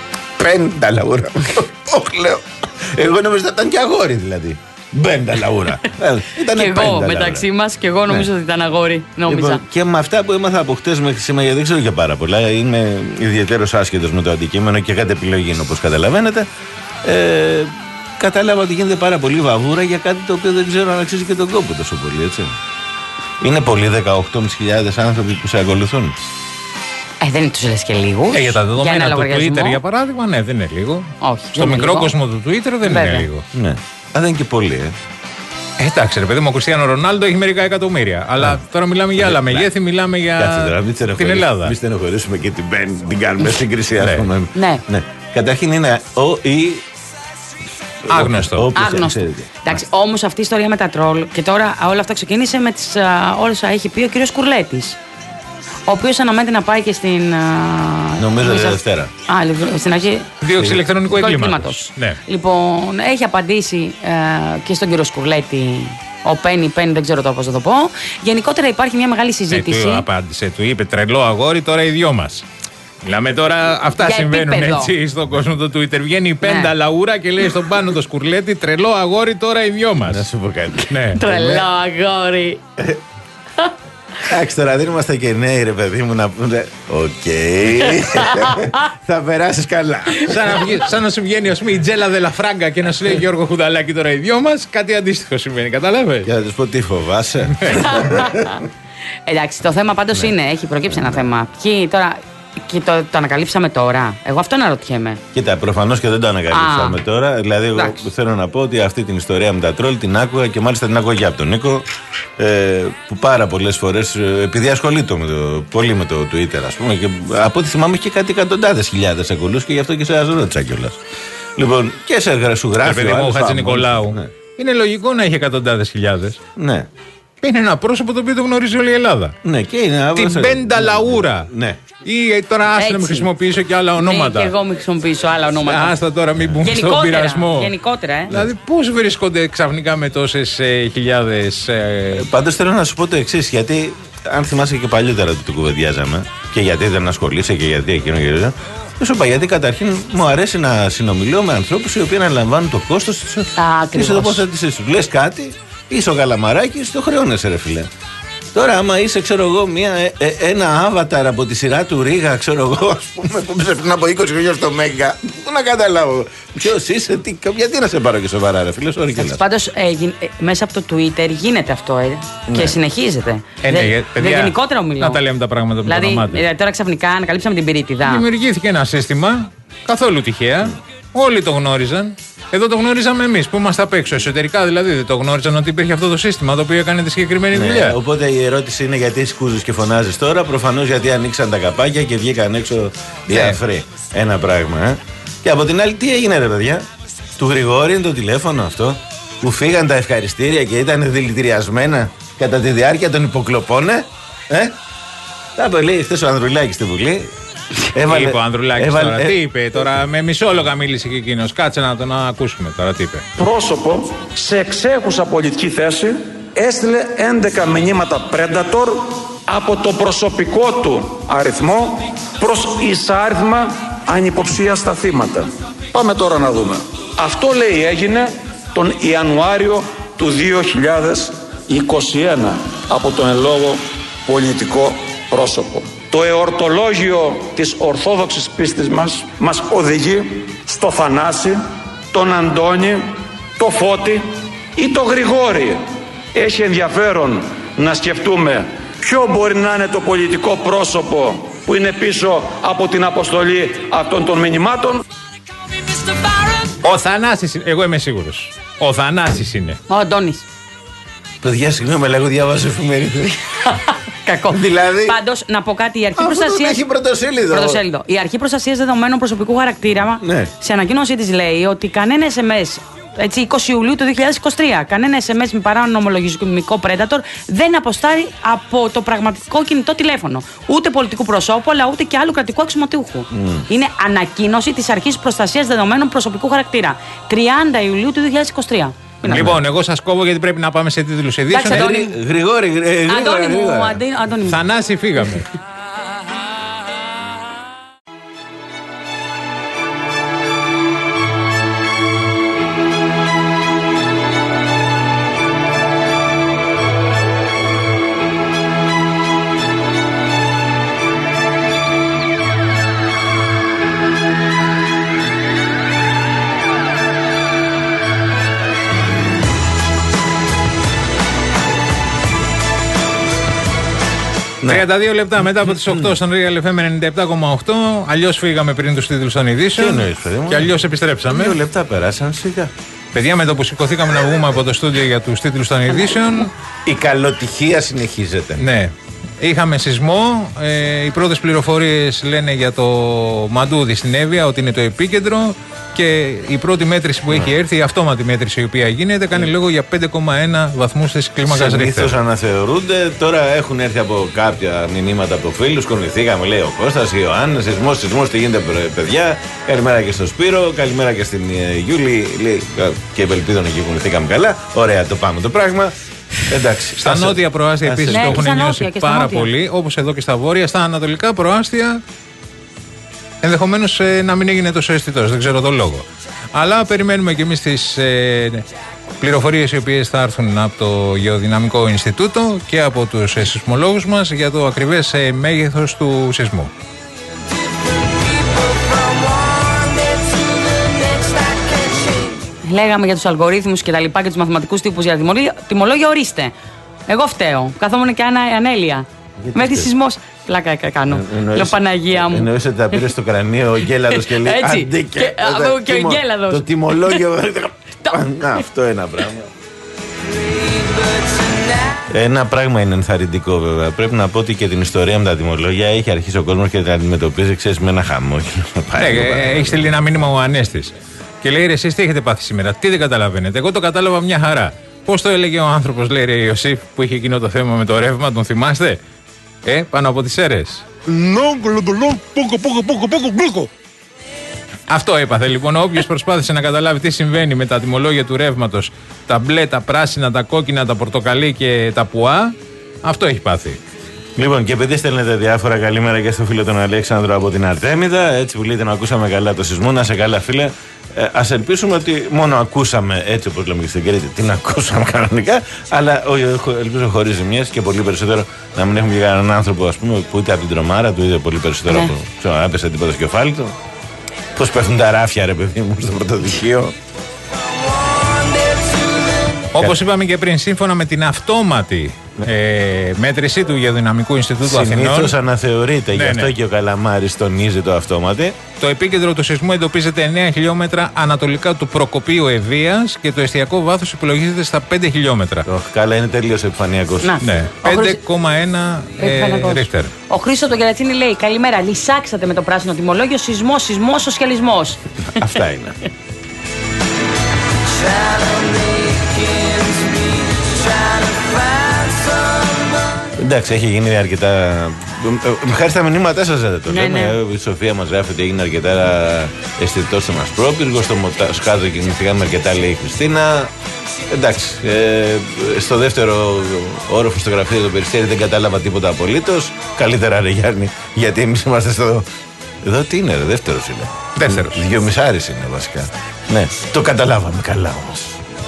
Πέντα λαούρα. Όχι, λέω. Εγώ νομίζω ότι ήταν και αγόρι δηλαδή. Πέντα λαούρα. Ήταν και εγώ μεταξύ μας και εγώ νομίζω ότι ήταν αγόρι. Λοιπόν, και με αυτά που έμαθα από χτες μέχρι σήμερα, γιατί δεν ξέρω και πάρα πολλά, είμαι ιδιαίτερος άσχετος με το αντικείμενο και κάτι επιλογή είναι, όπως καταλαβαίνετε. Ε, κατάλαβα ότι γίνεται πάρα πολύ βαβούρα για κάτι το οποίο δεν ξέρω αν αξίζει και τον κόπο τόσο πολύ, έτσι. Είναι πολλοί δεκαοκτώ χιλιάδες πεντακόσιοι άνθρωποι που σε ακολουθούν. Ε, δεν τους λες και λίγους. Ε, για τα δεδομένα για του Twitter, για παράδειγμα, ναι, δεν είναι λίγο. Όχι, στο μικρό λίγο. κόσμο του Twitter δεν Βέβαια. είναι λίγο. Ναι. Α, δεν είναι και πολύ, ε. Ε, εντάξει, ρε παιδί μου, ο Κριστιάνο Ρονάλντο έχει μερικά εκατομμύρια. Αλλά yeah. τώρα μιλάμε για άλλα μεγέθη, μιλάμε για Κάτσε, τώρα, την Ελλάδα. Μην στενοχωρήσουμε και την Ben, την κάνουμε σύγκριση, ας πούμε. Ναι. ναι. Καταρχήν είναι ο ή. Άγνωστο. Άγνωστο. Εντάξει, όμως αυτή η ιστορία με τα τρόλ και τώρα όλα αυτά ξεκίνησε με τις, όλα όσα έχει πει ο κύριος Κουρλέτης. Ο οποίος αναμένεται να πάει και στην. Νομίζω ότι Δευτέρα. Α, στην αρχή. Δίωξη ηλεκτρονικού εγκλήματος. Ναι. Λοιπόν, έχει απαντήσει ε, και στον κύριο Σκουρλέτη. Ο Πένι, Πένι, δεν ξέρω τώρα πώς θα το πω. Γενικότερα υπάρχει μια μεγάλη συζήτηση. Ε, του απάντησε, του είπε τρελό αγόρι, τώρα οι δυο μας. Μιλάμε τώρα, αυτά για συμβαίνουν επίπεδο. Έτσι στον κόσμο του Twitter. Βγαίνει η Πέντα ναι. Λαούρα και λέει στον πάνω το Σκουρλέτη τρελό αγόρι, τώρα οι δυο μας. Να σου πω κάτι. Ναι. Τρελό αγόρι. Εντάξει, τώρα δεν είμαστε και νέοι, ρε παιδί μου, να πούμε. Οκ. Θα περάσεις καλά. Σαν να, βγει, σαν να σου βγαίνει, ας πούμε, η Τζέλα Δελαφράγκα και να σου λέει Γιώργο Χουνταλάκη τώρα οι δυο μας, κάτι αντίστοιχο συμβαίνει. Κατάλαβες. Για να τους πω τι φοβάσαι. Εντάξει, το θέμα πάντως είναι, έχει προκύψει ένα θέμα. Ποιοι τώρα. Και το, το ανακαλύψαμε τώρα. Εγώ αυτό αναρωτιέμαι. Κοίτα, προφανώς και δεν το ανακαλύψαμε Α, τώρα. Δηλαδή, εγώ εντάξει. θέλω να πω ότι αυτή την ιστορία με τα τρόλ την άκουγα και μάλιστα την άκουγα και από τον Νίκο. Ε, που πάρα πολλές φορές, επειδή ασχολείται με το, πολύ με το Twitter, ας πούμε, και από ό,τι θυμάμαι είχε κάτι εκατοντάδες χιλιάδες ακολούθους και γι' αυτό και σε ρώτησα κιόλας. Λοιπόν, και σε σου γράφει. Παιδί μου, ο Χατζη Νικολάου. Ναι. Είναι λογικό να έχει εκατοντάδες χιλιάδες. Ναι. Είναι ένα πρόσωπο το οποίο το γνωρίζει όλη η Ελλάδα. Ναι, και είναι. Την Πέντα Λαούρα. Ναι. Ή τώρα άστα να μην χρησιμοποιήσω και άλλα ονόματα. Ναι, και εγώ μην χρησιμοποιήσω άλλα ονόματα. Άστα τώρα μην μπούμε στον πειρασμό. Γενικότερα, ε. Δηλαδή, πώς βρίσκονται ξαφνικά με τόσες ε, χιλιάδες. Ε... Πάντως θέλω να σου πω το εξής, γιατί αν θυμάσαι και παλιότερα ότι το κουβεντιάζαμε, και γιατί δεν ασχολείσαι και γιατί εκείνο και αυτό. Σου είπα, γιατί καταρχήν μου αρέσει να συνομιλώ με ανθρώπους οι οποίοι αναλαμβάνουν το κόστος της τοποθέτησής του. Λες κάτι, είσαι ο Καλαμαράκης, το χρεώνεσαι, ρε φιλέ. Τώρα, άμα είσαι, ξέρω εγώ, μια, ε, ε, ένα άβαταρ από τη σειρά του Ρίγα, ξέρω εγώ, ας πούμε, που είσαι πριν από είκοσι χρόνια στο Μέγκα, πού να καταλάβω. Ποιος είσαι, τι, γιατί να σε πάρω και σοβαρά, ρε φίλε, sorry κιόλας. Πάντως, ε, ε, μέσα από το Twitter γίνεται αυτό, ε, ναι. και συνεχίζεται. Ε, ναι, Δε, παιδιά, δε, γενικότερα μιλάω. Να τα λέμε τα πράγματα με δηλαδή, το όνομά δηλαδή, τώρα ξαφνικά ανακαλύψαμε την πυρίτιδα. Δημιουργήθηκε ένα σύστημα, καθόλου τυχαία, όλοι το γνώριζαν. Εδώ το γνώριζαμε εμείς που είμαστε απ' έξω. Εσωτερικά δηλαδή δεν το γνώριζαν ότι υπήρχε αυτό το σύστημα το οποίο έκανε τη συγκεκριμένη ναι, δουλειά. Οπότε η ερώτηση είναι γιατί σκούζεις και φωνάζεις τώρα. Προφανώς γιατί ανοίξαν τα καπάκια και βγήκαν έξω διάφροι. Yeah. Ένα πράγμα. Ε. Και από την άλλη, τι έγινε, ρε παιδιά. Του Γρηγόρη είναι το τηλέφωνο αυτό που φύγαν τα ευχαριστήρια και ήταν δηλητηριασμένα κατά τη διάρκεια των υποκλοπών. Ε. Τα λέει χθες ο Ανδρουλάκης στη Βουλή. Έβαλε, είπε ο Ανδρουλάκης έβαλε, τώρα, ε... τι είπε τώρα, με μισόλογα μίλησε και εκείνος. Κάτσε να τον ακούσουμε τώρα, τι είπε. Πρόσωπο σε εξέχουσα πολιτική θέση έστειλε έντεκα μηνύματα Predator από το προσωπικό του αριθμό προς εισάριθμα ανυποψίαστα θύματα. Πάμε τώρα να δούμε. Αυτό λέει έγινε τον Ιανουάριο του δύο χιλιάδες είκοσι ένα από τον εν λόγω πολιτικό πρόσωπο. Το εορτολόγιο της ορθόδοξης πίστης μας μας οδηγεί στο Θανάση, τον Αντώνη, το Φώτη ή το Γρηγόρη. Έχει ενδιαφέρον να σκεφτούμε ποιο μπορεί να είναι το πολιτικό πρόσωπο που είναι πίσω από την αποστολή αυτών των μηνυμάτων. Ο Θανάσης, εγώ είμαι σίγουρος. Ο Θανάσης είναι. Ο Αντώνης. Παιδιά, συγγνώμη, αλλά εγώ διάβασα εφημερίδες. Κακό. Δηλαδή. Πάντως, να πω κάτι, η αρχή προστασίας. Έχει πρωτοσέλιδο. πρωτοσέλιδο. Η αρχή προστασίας δεδομένων προσωπικού χαρακτήρα, ναι. σε ανακοίνωσή της λέει ότι κανένα ες εμ ες, έτσι, είκοσι Ιουλίου του δύο χιλιάδες είκοσι τρία, κανένα ες εμ ες με παράνομο λογισμικό Predator δεν αποστάρει από το πραγματικό κινητό τηλέφωνο. Ούτε πολιτικού προσώπου, αλλά ούτε και άλλου κρατικού αξιωματούχου. Mm. Είναι ανακοίνωση της αρχής προστασίας δεδομένων προσωπικού χαρακτήρα. τριάντα Ιουλίου του δύο χιλιάδες είκοσι τρία. Λοιπόν, εγώ σας κόβω γιατί πρέπει να πάμε σε τίτλους ειδήσεων. Γρηγόρη, Αντώνη μου, Αντώνη μου. Θανάση, φύγαμε. Ναι. τριάντα δύο λεπτά μετά από τις οκτώ στον Real εφ εμ ενενήντα επτά κόμμα οκτώ. Αλλιώς φύγαμε πριν τους τίτλους των ειδήσεων. Και αλλιώς επιστρέψαμε. Δύο λεπτά πέρασαν σιγά. Παιδιά, με το που σηκωθήκαμε να βγούμε από το στούντιο για τους τίτλους των ειδήσεων. Η καλοτυχία συνεχίζεται. Ναι. Είχαμε σεισμό. Ε, οι πρώτες πληροφορίες λένε για το Μαντούδι στην Εύβοια ότι είναι το επίκεντρο. Και η πρώτη μέτρηση που έχει έρθει, η αυτόματη μέτρηση η οποία γίνεται, κάνει λόγο για πέντε κόμμα ένα βαθμούς της κλίμακας Ρίχτερ. Συνήθως αναθεωρούνται. Τώρα έχουν έρθει από κάποια μηνύματα από φίλους. Κονηθήκαμε, λέει ο Κώστας, η Ιωάννη. Σεισμός, σεισμός, τι γίνεται, παιδιά. Καλημέρα και στο Σπύρο. Καλημέρα και στην Γιούλη. Λέει, και ευελπίδων εκεί κονηθήκαμε καλά. Ωραία, το πάμε το πράγμα. Εντάξει. Στα νότια προάστια επίσης το έχουν νιώσει πάρα πολύ, όπως εδώ και στα βόρεια. Στα ανατολικά προάστια ενδεχομένως ε, να μην έγινε τόσο αισθητός, δεν ξέρω τον λόγο. Αλλά περιμένουμε και εμείς τις ε, πληροφορίες οι οποίες θα έρθουν από το Γεωδυναμικό Ινστιτούτο και από τους ε, σεισμολόγους μας για το ακριβές ε, μέγεθος του σεισμού. Λέγαμε για τους αλγορίθμους και τα λοιπά και τους μαθηματικούς τύπους για τιμολόγια, ορίστε. Εγώ φταίω. Καθόμουν και ανα, ανέλεια. Με τη σεισμός. Πλάκα κάνω. Λέω Παναγία μου. Εννοείς ότι τα πήρε στο κρανίο ο Γκέλαδος και λέει αντί και, και, και ο Γκέλαδος. Το τιμολόγιο. Αυτό ένα πράγμα. Ένα πράγμα είναι ενθαρρυντικό βέβαια. Πρέπει να πω ότι και την ιστορία με τα τιμολόγια έχει αρχίσει ο κόσμος και την αντιμετωπίζει, ξέρεις, με ένα χαμόγελο. Έχει στείλει ένα μήνυμα ο Ανέστης. Και λέει: εσείς τι έχετε πάθει σήμερα, τι δεν καταλαβαίνετε. Εγώ το κατάλαβα μια χαρά. Πώς το έλεγε ο άνθρωπος, λέει, ρε Ιωσήφ, που είχε εκείνο το θέμα με το ρεύμα, τον θυμάστε? Ε, πάνω από τις αίρες. Αυτό έπαθε λοιπόν. Όποιος προσπάθησε να καταλάβει τι συμβαίνει με τα τιμολόγια του ρεύματος, τα μπλε, τα πράσινα, τα κόκκινα, τα πορτοκαλί και τα πουά, αυτό έχει πάθει. Λοιπόν, και επειδή στέλνετε διάφορα, καλημέρα και στο φίλο τον Αλέξανδρο από την Αρτέμιδα. Έτσι που λέτε να ακούσαμε καλά το σεισμό, να σε καλά, φίλε. Ε, ας ελπίσουμε ότι μόνο ακούσαμε, έτσι όπως λέμε και στην Κρήτη, την ακούσαμε κανονικά, αλλά ελπίζω χωρίς ζημιές και πολύ περισσότερο να μην έχουμε και κανέναν άνθρωπο, ας πούμε, που είτε από την τρομάρα του είτε πολύ περισσότερο, ναι, από ξέρω, να έπεσε τίποτα στο κεφάλι του. Πώς πέφτουν τα ράφια, ρε παιδί μου, στο πρωτοδικείο. Όπως είπαμε και πριν, σύμφωνα με την αυτόματη ε, μέτρηση του Γεωδυναμικού Ινστιτούτου Αθηνών. Συνήθως αναθεωρείται, ναι, γι' αυτό ναι. και ο Καλαμάρης τονίζει το αυτόματη. Το επίκεντρο του σεισμού εντοπίζεται εννέα χιλιόμετρα ανατολικά του Προκοπίου Ευβοίας και το εστιακό βάθος υπολογίζεται στα πέντε χιλιόμετρα. Oh, καλά, είναι τελείως επιφανειακός. Ναι, πέντε κόμμα ένα ε, Ρίχτερ. Ο Χρήστος τον Κερατσίνη λέει: καλημέρα, λυσάξατε με το πράσινο τιμολόγιο, σεισμός, σεισμός, σοσιαλισμός. Αυτά είναι. Εντάξει, έχει γίνει αρκετά. Χάρη στα μηνύματά σας δεν το λέμε. Ναι. Η Σοφία μας γράφει ότι έγινε αρκετά αισθητός στον Ασπρόπυργο. Στο Σκάδο κινηθήκαμε αρκετά, λέει η Χριστίνα. Εντάξει, ε, στο δεύτερο όροφο στο γραφείο του Περιστέρη δεν κατάλαβα τίποτα απολύτως. Καλύτερα, ρε Γιάννη, γιατί εμείς είμαστε στο. Εδώ τι είναι, ρε, δεύτερος είναι. Δεύτερος. Δυο μισάρις είναι βασικά. Ναι, το καταλάβαμε καλά όμως.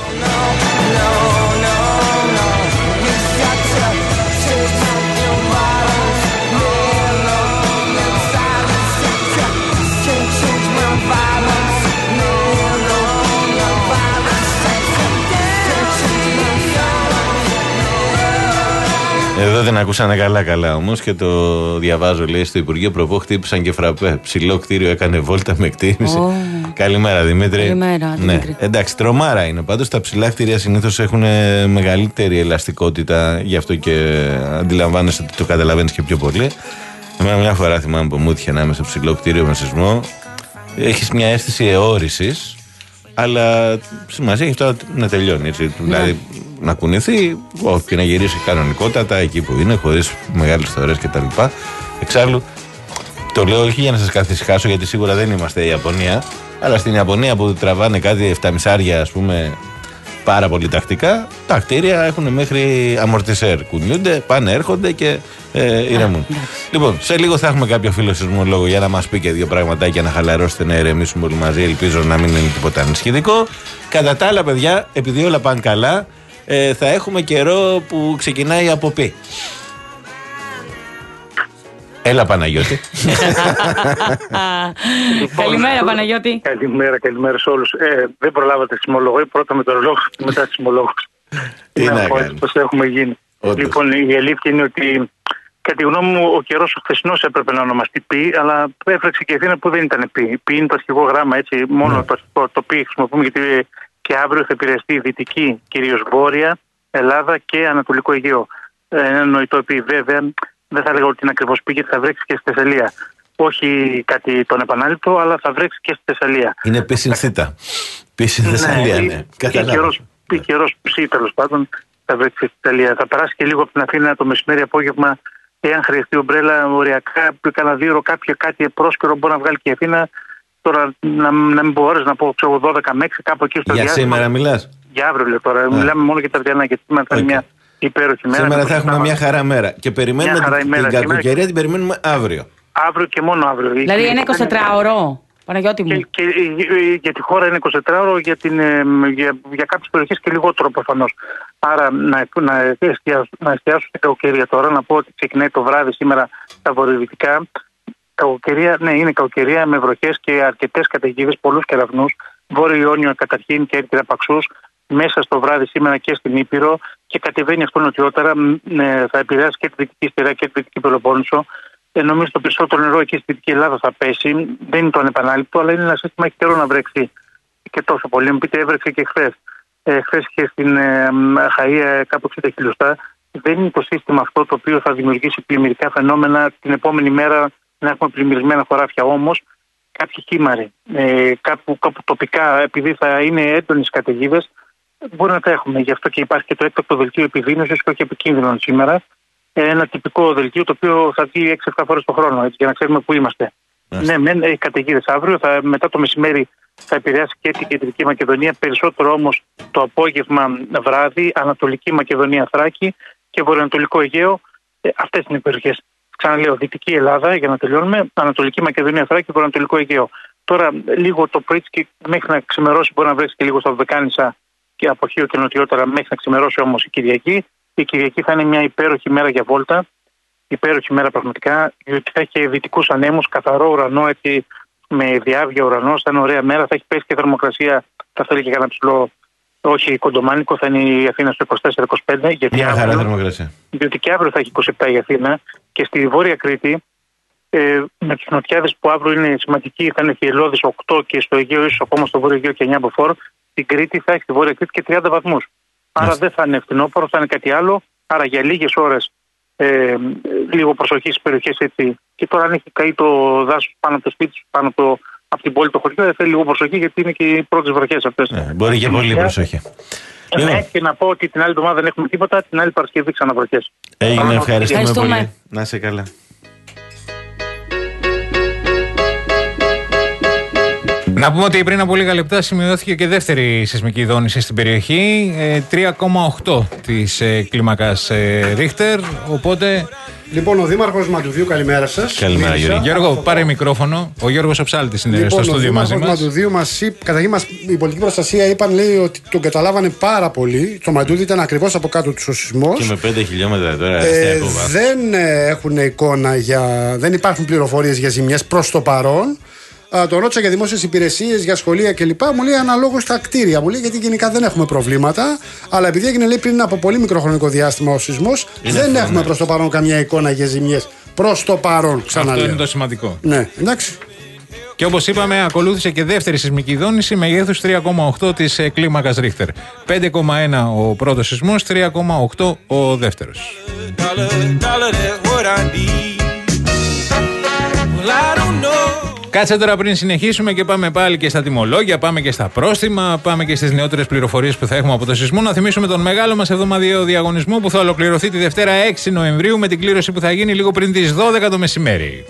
Εδώ δεν ακούσανε καλά καλά όμως και το διαβάζω, λέει, στο Υπουργείο Προπό χτύπησαν και φραπέ. Ψηλό κτίριο έκανε βόλτα με εκτίμηση. Oh. Καλημέρα Δημήτρη. Καλημέρα Δημήτρη. Ναι. Εντάξει, τρομάρα είναι. Πάντως τα ψηλά κτίρια συνήθως έχουν μεγαλύτερη ελαστικότητα, γι' αυτό και αντιλαμβάνεσαι ότι το καταλαβαίνεις και πιο πολύ. Εμένα μια φορά θυμάμαι που μου έτυχε να είμαι στο ψηλό κτίριο με σεισμό. Έχεις μια αίσθηση αιώρησης, αλλά σημασία έχει αυτό να τελειώνει. Έτσι. Ναι. Δηλαδή να κουνηθεί, όχι, και να γυρίσει κανονικότατα εκεί που είναι, χωρίς μεγάλες θωρές κτλ. Εξάλλου, το λέω όχι για να σας καθησυχάσω, γιατί σίγουρα δεν είμαστε η Ιαπωνία, αλλά στην Ιαπωνία που τραβάνε κάτι εφταμισάρια, ας πούμε, πάρα πολύ τακτικά, τα κτίρια έχουν μέχρι αμορτισέρ. Κουνιούνται, πάνε, έρχονται και ε, ηρεμούν. Λοιπόν, σε λίγο θα έχουμε κάποιο φίλο σεισμολόγο για να μας πει και δύο πραγματάκια, να χαλαρώσετε, να ηρεμήσουμε όλοι μαζί. Ελπίζω να μην είναι τίποτα ανησυχητικό. Κατά τα άλλα, παιδιά, επειδή όλα πάνε καλά, ε, θα έχουμε καιρό που ξεκινάει από πι. Έλα Παναγιώτη. Καλημέρα Παναγιώτη. Καλημέρα, καλημέρα σε όλους. Ε, δεν προλάβατε σεισμολόγο, πρώτα με το ρολόγο και μετά σεισμολόγο. Τι να κάνεις. Πώς έχουμε γίνει. Όντως. Λοιπόν, η αλήθεια είναι ότι Κατά τη γνώμη μου, ο καιρός ο χθεσινός έπρεπε να ονομαστεί πι, αλλά έφραξε και η Αθήνα που δεν ήταν πι. Πι είναι το αρχικό γράμμα, έτσι. Μόνο ναι. το αρχικό το πι χρησιμοποιούμε, γιατί και αύριο θα επηρεαστεί η δυτική, κυρίως βόρεια Ελλάδα και Ανατολικό Αιγαίο. Ε, ένα νοητό πι, βέβαια, δεν θα έλεγα ότι είναι ακριβώς πι, γιατί θα βρέξει και στη Θεσσαλία. Όχι κάτι τον επανάληπτο, αλλά θα βρέξει και στη Θεσσαλία. Είναι πι συν θήτα. Πι συν Θεσσαλία, ναι. Πι καιρός ψή, τέλος πάντων, θα βρέξει στη Θεσσαλία. Θα περάσει και λίγο από την Αθήνα το μεσημέρι απόγευμα. Εάν χρειαστεί ομπρέλα, οριακά, κανένα δύο ώρο, κάποιο κάτι πρόσκαιρο μπορεί να βγάλει και η Αθήνα. Τώρα να, να μην μπορείς να πω ξέρω, δώδεκα με έξι, κάπου εκεί στο για διάστημα. Για σήμερα μιλάς? Για αύριο λέω τώρα. Yeah. Μιλάμε μόνο για τα Αυγιανά, γιατί σήμερα θα είναι okay. μια υπέροχη μέρα. Σήμερα θα έχουμε μια χαρά μέρα. Και περιμένουμε την, την κακοκαιρία, την περιμένουμε αύριο. Αύριο και μόνο αύριο. Δηλαδή είναι εικοσιτετράωρο. Παναγιώτη μου. Και, και, και, για τη χώρα είναι εικοσιτετράωρο, για, για, για κάποιες περιοχές και λιγότερο προφανώς. Άρα να, να, εστιάσω, να εστιάσω στην κακοκαιρία τώρα, να πω ότι ξεκινάει το βράδυ σήμερα στα βορειοδυτικά. Κακοκαιρία, ναι, είναι κακοκαιρία με βροχές και αρκετές καταιγίδες, πολλούς κεραυνούς. Βόρειο Ιόνιο καταρχήν και έρχεται παξούς. Μέσα στο βράδυ σήμερα και στην Ήπειρο και κατεβαίνει αυτό νοτιότερα. Ε, θα επηρεάσει και τη Δυτική Στερεά και τη Δυτική Πελοπόννησο. Ε, νομίζω το περισσότερο νερό εκεί στη Δυτική Ελλάδα θα πέσει. Δεν είναι το ανεπανάληπτο, αλλά είναι ένα σύστημα έχει καιρό να βρέξει και τόσο πολύ. Μου πείτε, έβρεξε και χθες. Ε, χθες και στην ε, Αχαΐα κάπου εξήντα χιλιοστά. Δεν είναι το σύστημα αυτό το οποίο θα δημιουργήσει πλημμυρικά φαινόμενα την επόμενη μέρα να έχουμε πλημμυρισμένα χωράφια. Όμως κάποιοι κύμαροι, ε, κάπου, κάπου τοπικά, επειδή θα είναι έντονες καταιγίδες, μπορεί να τα έχουμε. Γι' αυτό και υπάρχει και το έκτακτο δελτίο επιδείνωσης και όχι επικίνδυνο σήμερα. Ένα τυπικό δελτίο το οποίο θα βγει έξι εφτά φορές το χρόνο, έτσι, για να ξέρουμε πού είμαστε. Yes. Ναι, μεν έχει καταιγίδες αύριο, θα, μετά το μεσημέρι θα επηρεάσει και την Κεντρική Μακεδονία, περισσότερο όμως το απόγευμα βράδυ, Ανατολική Μακεδονία, Θράκη και Βορειοανατολικό Αιγαίο. Ε, αυτές είναι οι περιοχές. Ξαναλέω, Δυτική Ελλάδα, για να τελειώνουμε, Ανατολική Μακεδονία, Θράκη και Βορειοανατολικό Αιγαίο. Τώρα, λίγο το πρωί και μέχρι να ξημερώσει, μπορεί να βρέσει και λίγο στα Δωδεκάνησα και από Χίο και νοτιότερα, μέχρι να ξημερώσει όμως η Κυριακή. Η Κυριακή θα είναι μια υπέροχη μέρα για βόλτα. Υπέροχη μέρα πραγματικά, διότι θα έχει δυτικούς ανέμους, καθαρό ουρανό, έτσι, με διάβγεια ουρανό. Θα είναι ωραία μέρα. Θα έχει πέσει και θερμοκρασία. Θα θέλει και κανένα ψηλό, όχι κοντομάνικο, θα είναι η Αθήνα στο είκοσι τέσσερα είκοσι πέντε. Γιατί μια αύριο, χαρά θερμοκρασία. Διότι και αύριο θα έχει είκοσι επτά η Αθήνα. Και στη Βόρεια Κρήτη, ε, με τους νοτιάδες που αύριο είναι σημαντικοί, θα είναι Χιελώδης οκτώ και στο Αιγαίο, ίσως ακόμα στο Βόρειο Αιγαίο και εννιά μποφόρ. Στην Κρήτη θα έχει στη Βόρεια Κρήτη και τριάντα βαθμούς. Άρα δεν θα είναι φθινόπωρο, θα είναι κάτι άλλο. Άρα για λίγες ώρες ε, λίγο προσοχή στις περιοχές έτσι. Και τώρα αν έχει καεί το δάσος πάνω από το σπίτι σου, πάνω από, το, από την πόλη το χωριό, δεν θέλει λίγο προσοχή γιατί είναι και οι πρώτες βροχές αυτές. Ναι, μπορεί και πολύ προσοχή. Ναι, yeah. Και να πω ότι την άλλη εβδομάδα δεν έχουμε τίποτα, την άλλη Παρασκευή ξαναβροχές. Έγινε, ευχαριστούμε πολύ. Να είσαι καλά. Να πούμε ότι πριν από λίγα λεπτά σημειώθηκε και δεύτερη σεισμική δόνηση στην περιοχή, τρία κόμμα οκτώ της ε, κλίμακας ε, Ρίχτερ, οπότε... Λοιπόν, ο Δήμαρχος Μαντουδίου, καλημέρα σας. Καλημέρα, Γιώργο. Γιώργο, πάρε μικρόφωνο. Ο Γιώργος Οψάλτης είναι λοιπόν, στο στούντιο μαζί μας. Ο Δήμαρχος Μαντουδίου μας είπε, καταρχήν μας, η πολιτική προστασία είπαν, λέει ότι τον καταλάβανε πάρα πολύ. Το Μαντούδι ήταν ακριβώς από κάτω του ο σεισμός. Και με πέντε χιλιόμετρα τώρα. Ε, δεν ε, έχουν εικόνα για. Δεν υπάρχουν πληροφορίες για ζημιές προς το παρόν. Uh, τον ρώτησα για δημόσιες υπηρεσίες, για σχολεία κλπ. Μου λέει αναλόγως τα κτίρια. Μου λέει γιατί γενικά δεν έχουμε προβλήματα. Αλλά επειδή έγινε λέει, πριν από πολύ μικρό χρονικό διάστημα ο σεισμός, δεν έχουμε ναι. προς το παρόν καμιά εικόνα για ζημιές. Προς το παρόν, ξαναλέω. Αυτό είναι το σημαντικό. Ναι, εντάξει. Και όπως είπαμε, ακολούθησε και δεύτερη σεισμική δόνηση μεγέθους τρία κόμμα οκτώ της ε, κλίμακας Ρίχτερ. πέντε κόμμα ένα ο πρώτος σεισμός, τρία κόμμα οκτώ ο δεύτερος. Κάτσε τώρα πριν συνεχίσουμε και πάμε πάλι και στα τιμολόγια, πάμε και στα πρόστιμα, πάμε και στις νεότερες πληροφορίες που θα έχουμε από το σεισμό. Να θυμίσουμε τον μεγάλο μας εβδομαδιαίο διαγωνισμό που θα ολοκληρωθεί τη Δευτέρα έξι Νοεμβρίου με την κλήρωση που θα γίνει λίγο πριν τις δώδεκα το μεσημέρι.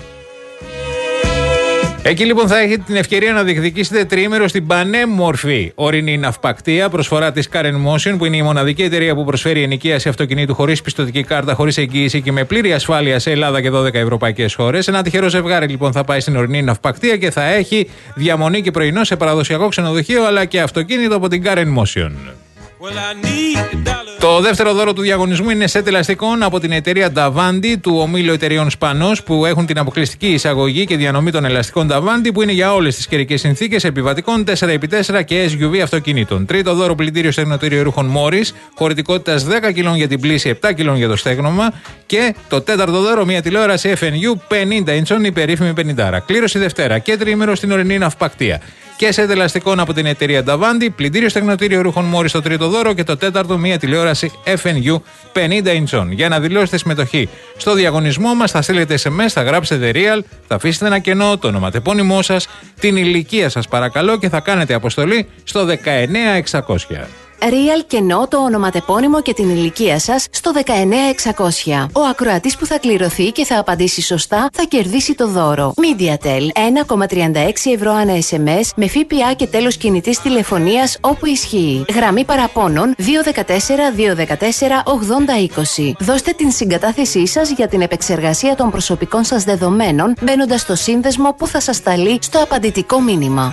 Εκεί λοιπόν θα έχετε την ευκαιρία να διεκδικήσετε τριήμερο στην πανέμορφη ορεινή ναυπακτία, προσφορά της Karen Motion, που είναι η μοναδική εταιρεία που προσφέρει ενοικίαση αυτοκινήτου χωρίς πιστωτική κάρτα, χωρίς εγγύηση και με πλήρη ασφάλεια σε Ελλάδα και δώδεκα ευρωπαϊκές χώρες. Ένα τυχερό ζευγάρι λοιπόν θα πάει στην ορεινή ναυπακτία και θα έχει διαμονή και πρωινό σε παραδοσιακό ξενοδοχείο αλλά και αυτοκίνητο από την Karen Motion. Well, Το δεύτερο δώρο του διαγωνισμού είναι σετ ελαστικών από την εταιρεία Davanti του ομίλου εταιρεών Σπανός, που έχουν την αποκλειστική εισαγωγή και διανομή των ελαστικών Davanti, που είναι για όλες τις καιρικές συνθήκες επιβατικών τέσσερα επί τέσσερα και ες γιου βι αυτοκινήτων. Τρίτο δώρο, πλυντήριο στεγνοτήριο ρούχων Morris, χωρητικότητας δέκα κιλών για την πλύση, επτά κιλών για το στέγνομα. Και το τέταρτο δώρο, μια τηλεόραση εφ εν γιου πενήντα ίντσων, η περίφημη πενήντα. Κλήρωση Δευτέρα και τριήμερο στην ορεινή ναυπακτία. Και σετ ελαστικών από την εταιρεία Davanti, πλυντήριο στεγνοτήριο ρούχων Morris το τρίτο δώρο και το τέταρτο, μια τηλεόραση εφ εν γιου πενήντα ίντσων. Για να δηλώσετε συμμετοχή στο διαγωνισμό μας, θα στείλετε ες εμ ες, θα γράψετε real, θα αφήσετε ένα κενό, το ονοματεπώνυμό σας, την ηλικία σας παρακαλώ και θα κάνετε αποστολή στο δεκαεννέα εξακόσια. Real κενό, το ονοματεπώνυμο και την ηλικία σας στο δεκαεννέα εξακόσια. Ο ακροατής που θα κληρωθεί και θα απαντήσει σωστά θα κερδίσει το δώρο. MediaTel, ένα κόμμα τριάντα έξι ευρώ ανά ες εμ ες με ΦΠΑ και τέλος κινητής τηλεφωνίας όπου ισχύει. Γραμμή παραπώνων δύο ένα τέσσερα δύο ένα τέσσερα ογδόντα είκοσι. Δώστε την συγκατάθεσή σας για την επεξεργασία των προσωπικών σας δεδομένων μπαίνοντας στο σύνδεσμο που θα σας σταλεί στο απαντητικό μήνυμα.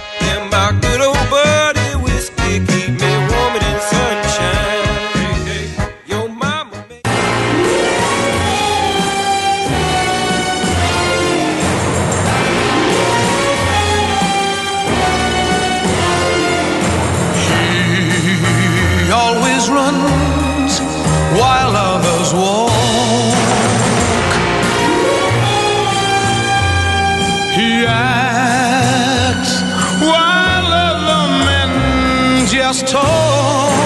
Runs while others walk. He acts while other men just talk.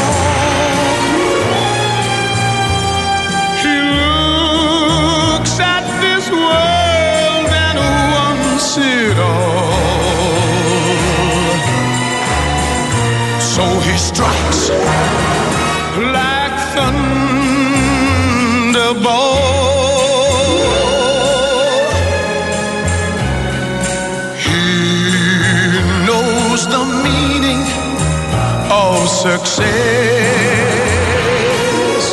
He looks at this world and wants it all. So he strikes like thunderbolt. He knows the meaning of success.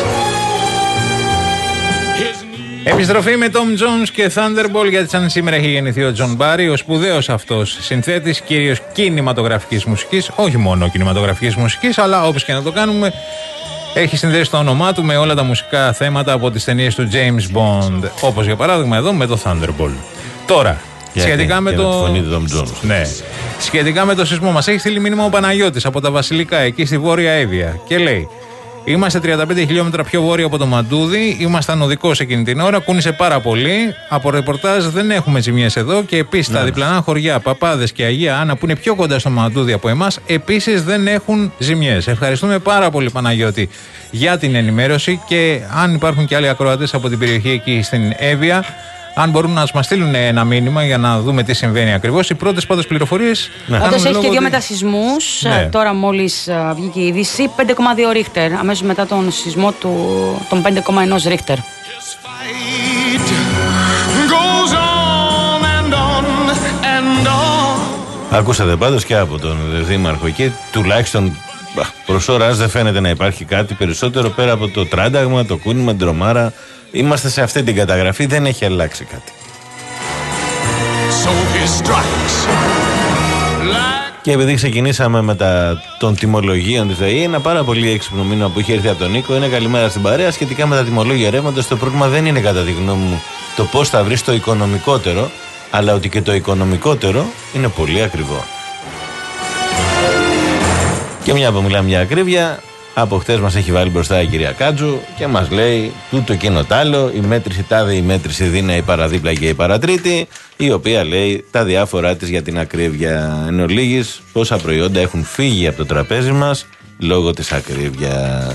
Επιστροφή με Tom Jones και Thunderbolt, γιατί σαν σήμερα έχει γεννηθεί ο John Barry, ο σπουδαίος αυτός συνθέτης, κυρίως κινηματογραφικής μουσικής, όχι μόνο κινηματογραφικής μουσικής, αλλά όπως και να το κάνουμε, έχει συνδέσει το όνομά του με όλα τα μουσικά θέματα από τις ταινίες του James Bond, όπως για παράδειγμα εδώ με το Thunderbolt. Τώρα, για σχετικά με το... φωνή του Tom Jones. Ναι. Σχετικά με το σεισμό, μας έχει στείλει μήνυμα ο Παναγιώτης από τα Βασιλικά, εκεί στη Βόρεια Εύβοια, και λέει: είμαστε τριάντα πέντε χιλιόμετρα πιο βόρεια από το Μαντούδι. Ήμασταν οδικός εκείνη την ώρα. Κούνησε πάρα πολύ. Από ρεπορτάζ δεν έχουμε ζημιές εδώ. Και επίσης ναι. τα διπλανά χωριά Παπάδες και Αγία Άννα, που είναι πιο κοντά στο Μαντούδι από εμάς, επίσης δεν έχουν ζημιές. Ευχαριστούμε πάρα πολύ, Παναγιώτη, για την ενημέρωση. Και αν υπάρχουν και άλλοι ακροατές από την περιοχή εκεί στην Εύβοια, αν μπορούν να μας στείλουν ένα μήνυμα για να δούμε τι συμβαίνει ακριβώς. Οι πρώτες πάντως πληροφορίες. Ναι. Όντως έχει και δύο μετασυσμούς. Ναι. Τώρα μόλις uh, βγήκε η είδηση. πέντε κόμμα δύο Ρίχτερ. Αμέσως μετά τον σεισμό του, τον πέντε κόμμα ένα Ρίχτερ. Ακούσατε πάντως και από τον Δήμαρχο εκεί, τουλάχιστον προς ώρας δεν φαίνεται να υπάρχει κάτι περισσότερο πέρα από το τράνταγμα, το κούνημα, την τρομάρα. Είμαστε σε αυτή την καταγραφή, δεν έχει αλλάξει κάτι. So και επειδή ξεκινήσαμε με τα, των τιμολογίων της ΔΕΗ, ένα πάρα πολύ έξυπνο μήνυμα που είχε έρθει από τον Νίκο είναι καλημέρα στην παρέα. Σχετικά με τα τιμολόγια ρεύματος, το πρόβλημα δεν είναι κατά τη γνώμη μου το πώς θα βρεις το οικονομικότερο, αλλά ότι και το οικονομικότερο είναι πολύ ακριβό. Και μια που μιλάμε για ακρίβεια, από χτες μας έχει βάλει μπροστά η κυρία Κάτζου και μας λέει τούτο εκείνο τ' άλλο, η μέτρηση τάδε, η μέτρηση δίνα, η παραδίπλα και η παρατρίτη, η οποία λέει τα διάφορά της για την ακρίβεια. Εν ολίγης, πόσα προϊόντα έχουν φύγει από το τραπέζι μας λόγω της ακρίβειας.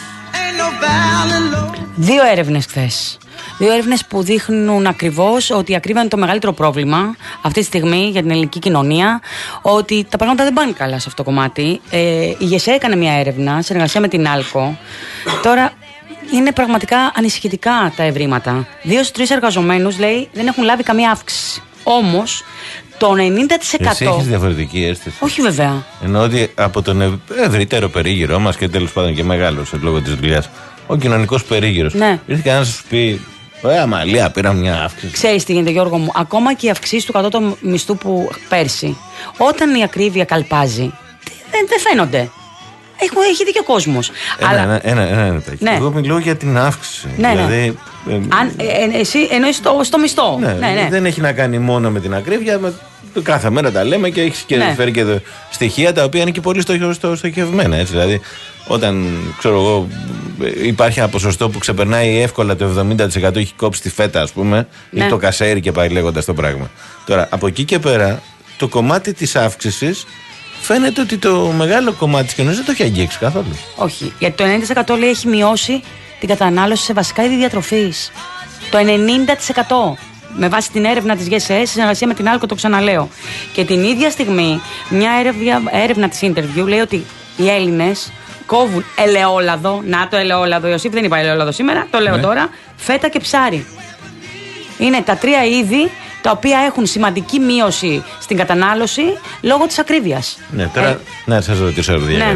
Δύο έρευνες χθες. Δύο έρευνες που δείχνουν ακριβώς ότι η ακρίβεια είναι το μεγαλύτερο πρόβλημα αυτή τη στιγμή για την ελληνική κοινωνία, ότι τα πράγματα δεν πάνε καλά σε αυτό το κομμάτι. Ε, η ΓΕΣΕ έκανε μια έρευνα σε συνεργασία με την Άλκο. Τώρα είναι πραγματικά ανησυχητικά τα ευρήματα. Δύο στους τρεις εργαζομένους, λέει, δεν έχουν λάβει καμία αύξηση. Όμως το ενενήντα τοις εκατό. Εσύ έχεις διαφορετική αίσθηση? Όχι βέβαια. Εννοώ ότι από τον ευρύτερο περίγυρό μας και τέλος πάντων και μεγάλος λόγω της δουλειάς, ο κοινωνικός περίγυρος, ναι. ήρθε κανένας να σου πει: ωραία, Μαλία, πήρα μια αύξηση. Ξέρεις τι γίνεται, Γιώργο μου, ακόμα και η αυξήση του κατώτατου μισθού που πέρσι, όταν η ακρίβεια καλπάζει, δεν, δεν φαίνονται. Έχω, έχει δίκιο ο κόσμος. Ένα, Αλλά... ένα, ένα, ένα, ένα ναι. Εγώ μιλώ για την αύξηση. Ναι, δηλαδή, ναι. Ε, Αν, ε, εσύ εννοείς στο, στο μισθό. Ναι, ναι, ναι. Δεν έχει να κάνει μόνο με την ακρίβεια. Με, κάθε μέρα τα λέμε και έχει και ναι. φέρει και στοιχεία τα οποία είναι και πολύ στοχε, στο, στοχευμένα. Έτσι, δηλαδή, όταν ξέρω εγώ, υπάρχει ένα ποσοστό που ξεπερνάει εύκολα το εβδομήντα τοις εκατό, έχει κόψει τη φέτα, ας πούμε, ναι. ή το κασέρι και πάει λέγοντας το πράγμα. Τώρα, από εκεί και πέρα, το κομμάτι της αύξησης φαίνεται ότι το μεγάλο κομμάτι της κοινωνίας δεν το έχει αγγίξει καθόλου. Όχι. Γιατί το ενενήντα τοις εκατό λέει έχει μειώσει την κατανάλωση σε βασικά είδη διατροφής. Το ενενήντα τοις εκατό. Με βάση την έρευνα της Γ Σ Ε, σε συνεργασία με την Άλκο, το ξαναλέω. Και την ίδια στιγμή, μια έρευνα, έρευνα της Interview λέει ότι οι Έλληνες κόβουν ελαιόλαδο. Να το ελαιόλαδο, Ιωσήφ δεν είπα ελαιόλαδο σήμερα, το λέω ναι. τώρα. Φέτα και ψάρι. Είναι τα τρία είδη τα οποία έχουν σημαντική μείωση στην κατανάλωση λόγω της ακρίβειας. Ναι, τώρα ε, να σας ρωτήσω, παιδιά. Ναι.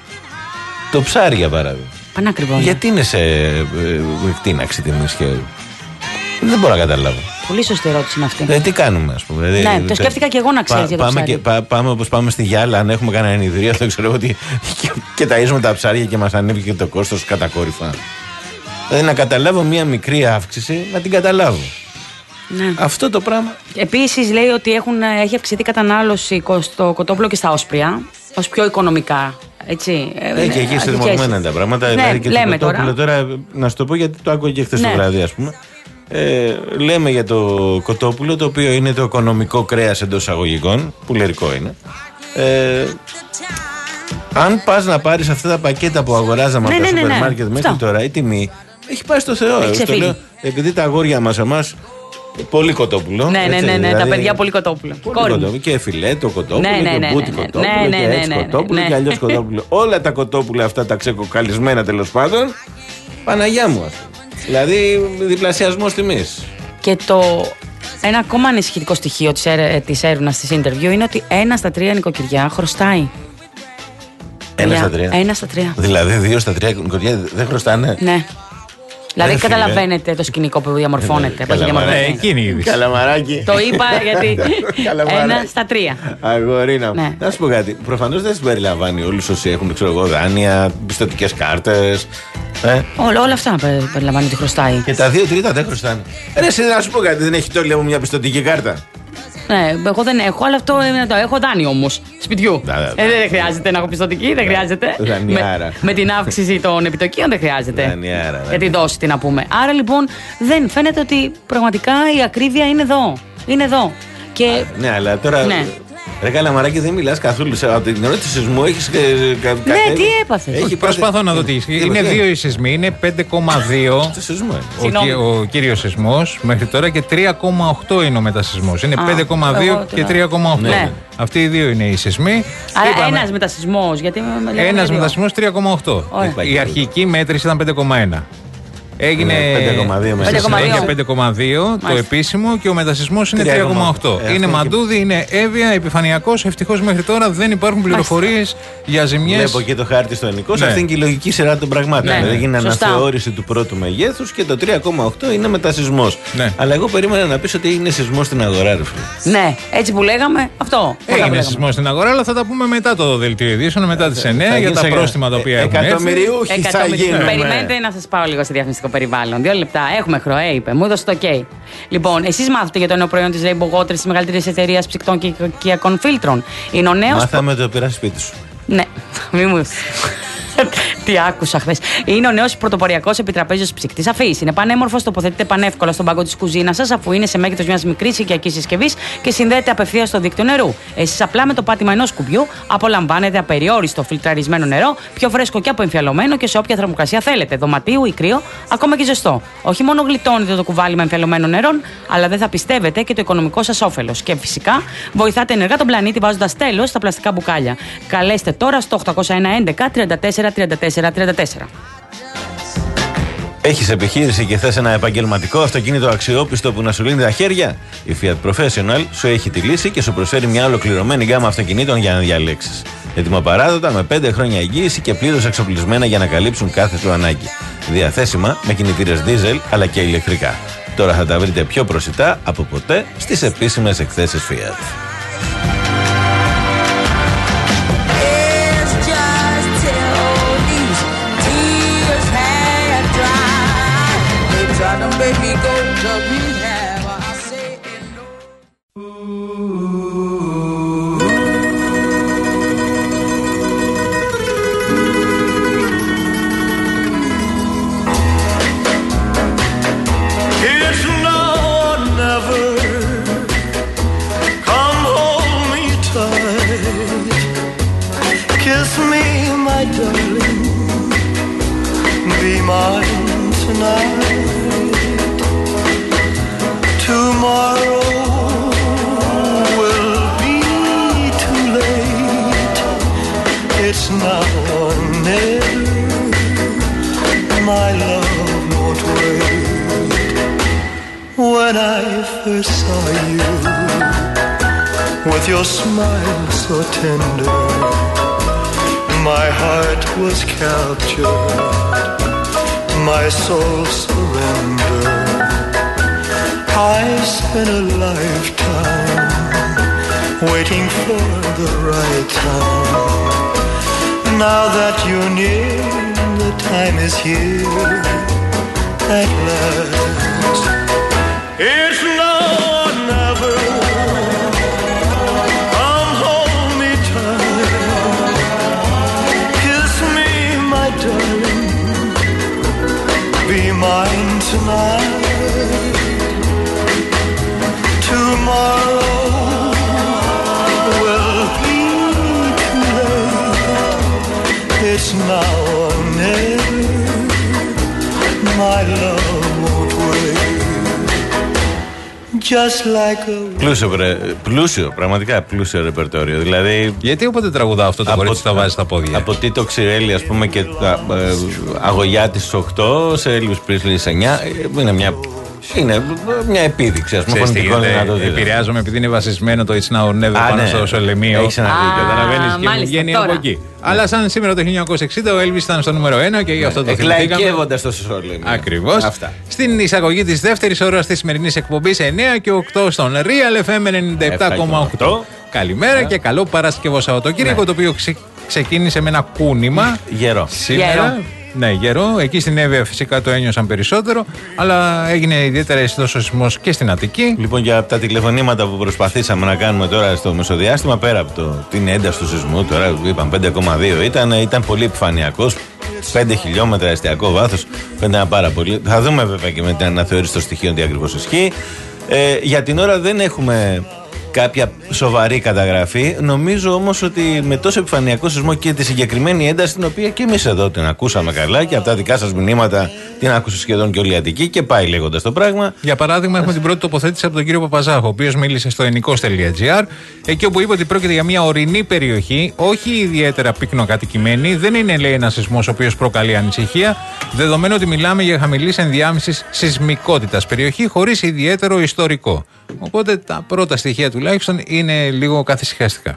Το ψάρι, για παράδειγμα. Πανάκριβο. Γιατί είναι σε ε, εκτείναξη τιμής και δεν μπορώ να καταλάβω. Πολύ σωστή ερώτηση είναι αυτή. Δηλαδή, τι κάνουμε, ας πούμε. Δηλαδή, ναι, το σκέφτηκα και εγώ να ξέρεις πά, για το πάμε ψάρι. Και, πά, πάμε όπως πάμε στη Γιάλα, αν έχουμε κανένα ενιδρία, δεν ξέρω ότι και, και ταΐζουμε τα ψάρια και μας ανέβει και το κόστος κατακόρυφα. Δηλαδή να καταλάβω μία μικρή αύξηση, να την καταλάβω. Ναι. Αυτό το πράγμα. Επίσης λέει ότι έχουν, έχει αυξηθεί κατανάλωση στο κοτόπουλο και στα όσπρια, ως πιο οικονομικά. Έτσι, έχει και εκεί στριμωγμένα τα πράγματα. Ναι, δηλαδή και λέμε το κοτόπουλο τώρα. τώρα, να σου το πω γιατί το άκουγα και χθες ναι. το βράδυ, ας πούμε. Ε, λέμε για το κοτόπουλο, το οποίο είναι το οικονομικό κρέας εντός εισαγωγικών, πουλερικό είναι. Ε, αν πας να πάρεις αυτά τα πακέτα που αγοράζαμε ναι, από τα ναι, σούπερ ναι, μάρκετ ναι. μέχρι τώρα, η τιμή έχει πάει στο Θεό. Το λέω, επειδή τα αγόρια μας εμάς πολύ κοτόπουλο. Ναι, ναι, ναι, ναι, δηλαδή, τα παιδιά πολύ κοτόπουλο. Πολύ κοτόπουλο. Και φιλέτο κοτόπουλο, ναι, ναι, και ναι, μπούτι ναι, κοτόπουλο, ναι, ναι, και ναι, έτσι ναι, ναι, κοτόπουλο, ναι. και αλλιώς κοτόπουλο. Όλα τα κοτόπουλα αυτά τα ξεκοκαλισμένα τέλος πάντων, Παναγιά μου. Δηλαδή διπλασιασμός τιμής. Και το ένα ακόμα ανησυχητικό στοιχείο της, έρε, της έρευνας της interview είναι ότι ένα στα τρία νοικοκυριά χρωστάει. Ένα στα τρία. Ένα στα τρία. Δηλαδή δύο στα τρία νοικοκυριά δεν χρωστάνε. Ναι. Δηλαδή ε, καταλαβαίνετε το σκηνικό που διαμορφώνεται. Ε, εκείνη η είδηση. Καλαμαράκι. Το είπα γιατί ένα στα τρία. Αγορίνα μου. Να σου πω κάτι. Προφανώς δεν συμπεριλαμβάνει όλους όσοι έχουν ξέρω εγώ δάνεια, πιστωτικές κάρτες. Ε. Όλα, όλα αυτά περιλαμβάνει ότι χρωστάει. Και τα δύο τρίτα δεν χρωστάνε. Ρε, εσύ να σου πω κάτι, δεν έχει τώρα μια πιστωτική κάρτα. Ναι, εγώ δεν έχω, αλλά αυτό είναι το έχω δάνειο όμως σπιτιού. Da, da, da. Ε, δεν χρειάζεται να έχω πιστωτική, δεν χρειάζεται. Δανειάρα. Με, με την αύξηση των επιτοκίων δεν χρειάζεται. Δανειάρα. Για τη δόση, τι να πούμε. Άρα λοιπόν δεν φαίνεται ότι πραγματικά η ακρίβεια είναι εδώ. Είναι εδώ. Και... Α, ναι, αλλά τώρα. Ναι. Ρε Καλαμαράκι, δεν μιλάς καθόλου. Από την ερώτηση μου έχεις κάτι. Ναι, τι έπαθες. Έχει προσπαθώ να δω τι ισχύει. Είναι δύο οι σεισμοί, είναι πέντε κόμμα δύο ο κύριος σεισμός μέχρι τώρα και τρία κόμμα οκτώ είναι ο μετασεισμός. Είναι πέντε κόμμα δύο και τρία κόμμα οκτώ. Ναι. Αυτοί οι δύο είναι οι σεισμοί. Άρα ένας μετασεισμός. Ένας μετασεισμός τρία κόμμα οκτώ. Η αρχική μέτρηση ήταν πέντε κόμμα ένα. Έγινε πέντε κόμμα δύο το επίσημο και ο μετασεισμός είναι τρία κόμμα οκτώ. Είναι μαντούδι, είναι έβεια, επιφανειακός. Ευτυχώς μέχρι τώρα δεν υπάρχουν πληροφορίες για ζημιές. Βλέπω και το χάρτη στο ελληνικό. Ναι. Αυτή είναι και η λογική σειρά των πραγμάτων. Ναι. Δηλαδή έγινε Σωστά. αναθεώρηση του πρώτου μεγέθους και το τρία κόμμα οκτώ είναι μετασεισμός. Ναι. Αλλά εγώ περίμενα να πεις ότι είναι σεισμός στην αγορά, ρε φίλε. Ναι, έτσι που λέγαμε, αυτό. Έγινε σεισμός στην αγορά, αλλά θα τα πούμε μετά το δελτίο ειδήσεων, μετά τις εννιά για τα πρόστιμα τα οποία έχουν. Εκατομμυριούχοι θα γίνουν. Περιμένετε να σας πάω λίγο σε διαφημιστικό περιβάλλον. Δύο λεπτά. Έχουμε χροέ, είπε. Μου έδωσε το OK. Λοιπόν, εσείς μάθετε για το νέο προϊόν της Rainbow Water, της μεγαλύτερης εταιρείας ψυκτών και οικιακών φίλτρων. Είναι ο νέος. Μάθαμε το πήρα σπίτι σου. Ναι, μη μου. Τι άκουσα χθες. Είναι ο νέος πρωτοποριακός επιτραπέζιος ψυκτής αφής. Είναι πανέμορφος, τοποθετείται πανεύκολα στον πάγκο της κουζίνας σας, αφού είναι σε μέγεθος μιας μικρής οικιακής συσκευής και συνδέεται απευθείας στο δίκτυο νερού. Εσείς απλά με το πάτημα ενός κουμπιού απολαμβάνετε απεριόριστο φιλτραρισμένο νερό, πιο φρέσκο και αποεμφιαλωμένο και σε όποια θερμοκρασία θέλετε, δωματίου ή κρύο, ακόμα και ζεστό. Όχι μόνο γλιτώνετε το κουβάλι με εμφιαλωμένο νερό, αλλά δεν θα πιστεύετε και το οικονομικό σας όφελος. Και φυσικά βοηθάτε ενεργά τον πλανήτη βάζοντας τέλος στα πλαστικά μπουκάλια. Καλέστε τώρα στο οκτώ μηδέν ένα έντεκα τριάντα τέσσερα τριάντα τέσσερα τριάντα τέσσερα. Έχεις επιχείρηση και θες ένα επαγγελματικό αυτοκίνητο αξιόπιστο που να σου λύνει τα χέρια? Η Fiat Professional σου έχει τη λύση και σου προσφέρει μια ολοκληρωμένη γκάμα αυτοκινήτων για να διαλέξεις. Έτοιμα παράδοτα με πέντε χρόνια εγγύηση και πλήρως εξοπλισμένα για να καλύψουν κάθε σου ανάγκη. Διαθέσιμα με κινητήρες diesel αλλά και ηλεκτρικά. Τώρα θα τα βρείτε πιο προσιτά από ποτέ στις επίσημες εκθέσεις Fiat. Kiss me, my darling, be mine tonight. Tomorrow will be too late. It's now or never. My love won't wait. When I first saw you, with your smile so tender, my heart was captured, my soul surrendered. I spent a lifetime waiting for the right time. Now that you're near, the time is here at last. It's now or never. Come hold me tight. Kiss me, my darling. Be mine tonight. Tomorrow will be too late. It's now or never. My love won't wait. Just like a... Πλούσιο, πλούσιο, πραγματικά πλούσιο ρεπερτόριο. Δηλαδή, γιατί όποτε τραγουδάω αυτό το κορίτσι τα βάζει στα πόδια. Από Τίτο Ξηρέλη, ας πούμε, και τα, ε, αγωγιά της οκτώ, σε Έλβις Πρίσλι εννιά. Είναι μια, είναι μια επίδειξη, ας πούμε, φωνητικών δυνατοτήτων. Επηρεάζομαι επειδή είναι βασισμένο το It's Now or Never πάνω στο Σολεμίο. Έχεις αναδείξει. Καταλαβαίνεις, και βγαίνει από εκεί. Αλλά σαν σήμερα το χίλια εννιακόσια εξήντα ο Έλβις ήταν στο νούμερο ένα και γι' αυτό το θυμηθήκαμε. Εκλαϊκεύοντας το Σολεμίο. Ακριβώς. Στην εισαγωγή της δεύτερης ώρας της σημερινής εκπομπής εννιά και οκτώ στον Real εφ εμ ενενήντα επτά κόμμα οκτώ. Καλημέρα και καλό Παρασκευό Σαββατοκύριακο, το οποίο ξε, ξεκίνησε με ένα κούνημα. Γερό. Σήμερα. Γερό. Ναι, γερό. Εκεί στην Εύβοια φυσικά το ένιωσαν περισσότερο, αλλά έγινε ιδιαίτερα αισθητός ο σεισμός και στην Αττική. Λοιπόν, για τα τηλεφωνήματα που προσπαθήσαμε να κάνουμε τώρα στο μεσοδιάστημα, πέρα από το, την ένταση του σεισμού, τώρα είπαμε πέντε κόμμα δύο, ήταν, ήταν πολύ επιφανειακός. πέντε χιλιόμετρα εστιακό βάθος, πέντε πάρα πολύ. Θα δούμε βέβαια και με την αναθεώρηση των στοιχείων τι ακριβώς ισχύει. Ε, για την ώρα δεν έχουμε κάποια σοβαρή καταγραφή. Νομίζω όμως ότι με τόσο επιφανειακό σεισμό και τη συγκεκριμένη ένταση, την οποία και εμείς εδώ την ακούσαμε καλά και από τα δικά σας μηνύματα την άκουσε σχεδόν και όλη η Αττική και πάει λέγοντας το πράγμα. Για παράδειγμα, έχουμε την πρώτη τοποθέτηση από τον κύριο Παπαζάχο, ο οποίος μίλησε στο ενικός τελεία τζι άρ, εκεί όπου είπε ότι πρόκειται για μια ορεινή περιοχή, όχι ιδιαίτερα πυκνοκατοικημένη. Δεν είναι, λέει, ένα σεισμός ο οποίος προκαλεί ανησυχία, δεδομένου ότι μιλάμε για χαμηλής ενδιάμεσης σεισμικότητας περιοχή χωρίς ιδιαίτερο ιστορικό. Οπότε τα πρώτα στοιχεία τουλάχιστον είναι λίγο καθησυχαστικά.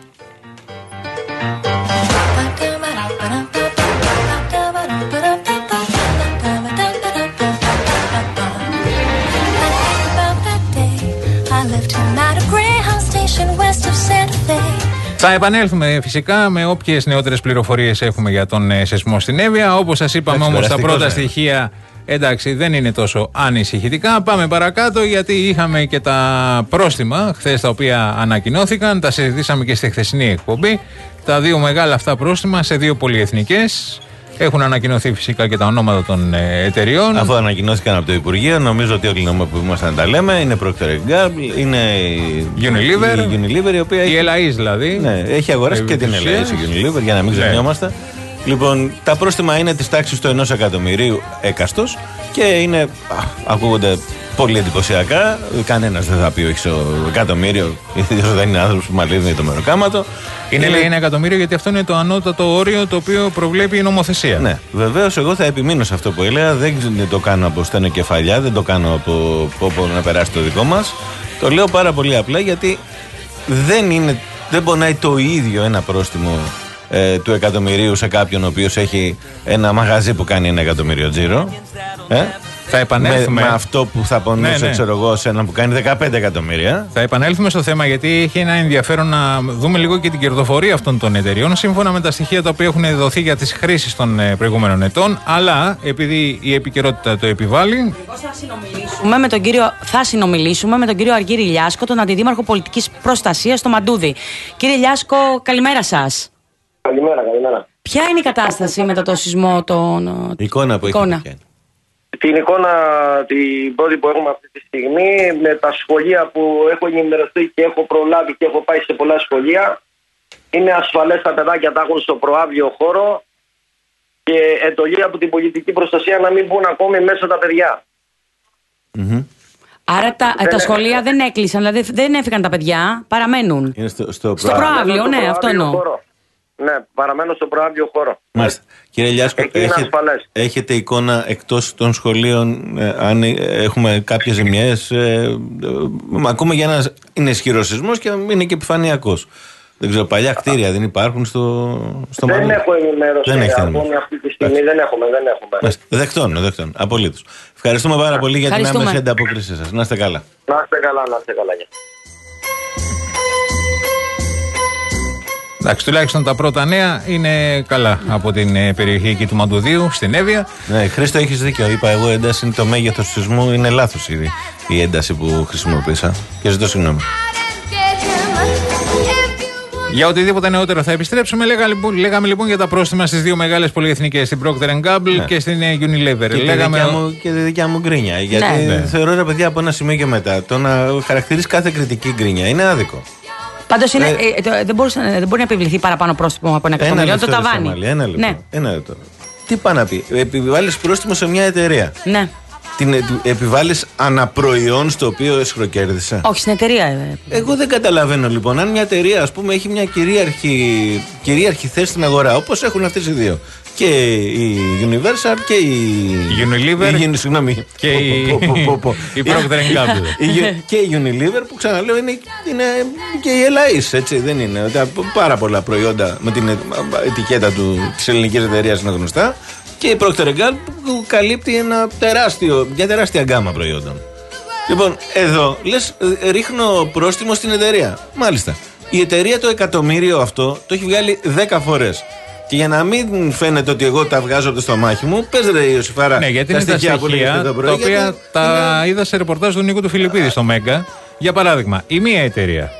Θα επανέλθουμε φυσικά με όποιες νεότερες πληροφορίες έχουμε για τον ε, σεισμό στην Εύβοια. Όπως σας είπαμε όμως, τα πρώτα στοιχεία, εντάξει, δεν είναι τόσο ανησυχητικά. Πάμε παρακάτω, γιατί είχαμε και τα πρόστιμα χθες τα οποία ανακοινώθηκαν. Τα συζητήσαμε και στη χθεσινή εκπομπή. Τα δύο μεγάλα αυτά πρόστιμα σε δύο πολυεθνικές. Έχουν ανακοινωθεί φυσικά και τα ονόματα των ε, εταιριών. Αφού ανακοινώθηκαν από το Υπουργείο, νομίζω ότι όλοι οι που είμαστε να τα λέμε είναι Procter and Gamble, είναι η Unilever, η, Unilever, η οποία η έχει, L A E δηλαδή. Ναι, έχει αγοράσει και την L A E η Unilever, για να μην ξεχνιόμαστε. Ναι. Λοιπόν, τα πρόστιμα είναι της τάξης του ενός εκατομμυρίου έκαστος και είναι, α, ακούγονται πολύ εντυπωσιακά. Κανένας δεν θα πει όχι στο εκατομμύριο, γιατί δεν είναι άνθρωπος που μαλλίδνει το μεροκάματο. Είναι, λέει, ένα εκατομμύριο γιατί αυτό είναι το ανώτατο όριο το οποίο προβλέπει η νομοθεσία. Ναι, βεβαίως εγώ θα επιμείνω σε αυτό που έλεγα. Δεν το κάνω από στενοκεφαλιά, δεν το κάνω από όπου να περάσει το δικό μας. Το λέω πάρα πολύ απλά γιατί δεν, είναι, δεν πονάει το ίδιο ένα πρόστιμο ε, του εκατομμυρίου σε κάποιον ο οποίος έχει ένα μαγαζί που κάνει ένα εκατομμύριο τζίρο. Ε? Θα επανέλθουμε. Με, με αυτό που θα πονούσε, ναι, ναι. ξέρω εγώ, σε έναν που κάνει δεκαπέντε εκατομμύρια. Θα επανέλθουμε στο θέμα, γιατί έχει ένα ενδιαφέρον να δούμε λίγο και την κερδοφορία αυτών των εταιριών, σύμφωνα με τα στοιχεία τα οποία έχουν δοθεί για τις χρήσεις των προηγούμενων ετών. Αλλά επειδή η επικαιρότητα το επιβάλλει. Θα συνομιλήσουμε με τον κύριο, θα συνομιλήσουμε με τον κύριο Αργύρη Λιάσκο, τον Αντιδήμαρχο Πολιτικής Προστασίας στο Μαντούδι. Κύριε Λιάσκο, καλημέρα σας. Καλημέρα, καλημέρα. Ποια είναι η κατάσταση μετά το σεισμό, τον. Η εικόνα που εικόνα. έχει. Την εικόνα την πρώτη που έχουμε αυτή τη στιγμή, με τα σχολεία που έχω ενημερωθεί και έχω προλάβει και έχω πάει σε πολλά σχολεία, είναι ασφαλές τα παιδάκια τα έχουν στο προαύλιο χώρο και εντολή από την πολιτική προστασία να μην μπουν ακόμη μέσα τα παιδιά. Mm-hmm. Άρα τα, τα σχολεία δεν έκλεισαν, δηλαδή δεν έφυγαν τα παιδιά, παραμένουν. Είναι στο, στο, στο προαύλιο, ναι, αυτό εννοώ. Ναι, παραμένουν στο προαύλιο χώρο. Μάλιστα. Κύριε Λιάσκο, έχετε, έχετε εικόνα εκτός των σχολείων, ε, αν έχουμε κάποιες ζημιές, ε, ε, ακόμα για ένα είναι ισχυρός σεισμός και είναι και επιφανειακός. Δεν ξέρω, παλιά κτίρια δεν υπάρχουν στο, στο δεν Μαλί. Έχω ενημέρωση. Δεν έχω ενημέρωση. Αυτή τη στιγμή δεν έχουμε. Δεν έχουμε. Δεκτών, δεκτών. Απολύτως. Ευχαριστούμε πάρα πολύ για την άμεση ανταπόκρισή σας. Να είστε καλά. Να είστε καλά, να είστε καλά. Εντάξει, τουλάχιστον τα πρώτα νέα είναι καλά από την ε, περιοχή εκεί του Μαντουδίου, στην Εύβοια. Ναι, Χρήστο, έχεις δίκιο. Είπα εγώ, ένταση είναι το μέγεθος του σεισμού. Είναι λάθος ήδη η ένταση που χρησιμοποίησα. Και ζητώ συγγνώμη. Για οτιδήποτε νεότερο θα επιστρέψουμε. Λέγα, λοιπόν, λέγαμε λοιπόν για τα πρόστιμα στις δύο μεγάλες πολυεθνικές, στην Procter and Gamble ναι. και στην Unilever. Και, λέγαμε... τη μου, και τη δικιά μου γκρίνια. Γιατί ναι. θεωρώ, ρε παιδιά, από ένα σημείο και μετά, το να χαρακτηρίζει κάθε κριτική γκρίνια είναι άδικο. Πάντως ε, ε, δεν, δεν μπορεί να επιβληθεί παραπάνω πρόστιμο από ένα εκατομμύριο. Το ταβάνι. Ένα λεπτό. Ναι. Ένα λεπτό. Τι πάει να πει, επιβάλλεις πρόστιμο σε μια εταιρεία. Ναι. Την επιβάλλεις αναπροϊόν στο οποίο εσχροκέρδισε. Όχι, στην εταιρεία. Ε, Εγώ δεν καταλαβαίνω λοιπόν. Αν μια εταιρεία, ας πούμε, έχει μια κυρίαρχη, κυρίαρχη θέση στην αγορά, όπως έχουν αυτές οι δύο. Και η Universal και η Unilever. Η, συγγνώμη. Και η, η Procter and Gamble. Και η Unilever που ξαναλέω είναι, είναι και η Ελαΐς, έτσι δεν είναι. Πάρα πολλά προϊόντα με την ετικέτα του, της ελληνικής εταιρείας είναι γνωστά. Και η Procter and Gamble που καλύπτει ένα τεράστιο, μια τεράστια γκάμα προϊόντων. Λοιπόν, εδώ λες ρίχνω πρόστιμο στην εταιρεία. Μάλιστα. Η εταιρεία το εκατομμύριο αυτό το έχει βγάλει δέκα φορές. Και για να μην φαίνεται ότι εγώ τα βγάζω από το στομάχι μου, πες ρε Ιωσήφαρα. Ναι, γιατί τα είναι στοιχεία, τα στοιχεία το πρωί, τα οποία γιατί... τα είναι... είδα σε ρεπορτάζ του Νίκου του Φιλιππίδη στο Μέγκα. Για παράδειγμα, η μία εταιρεία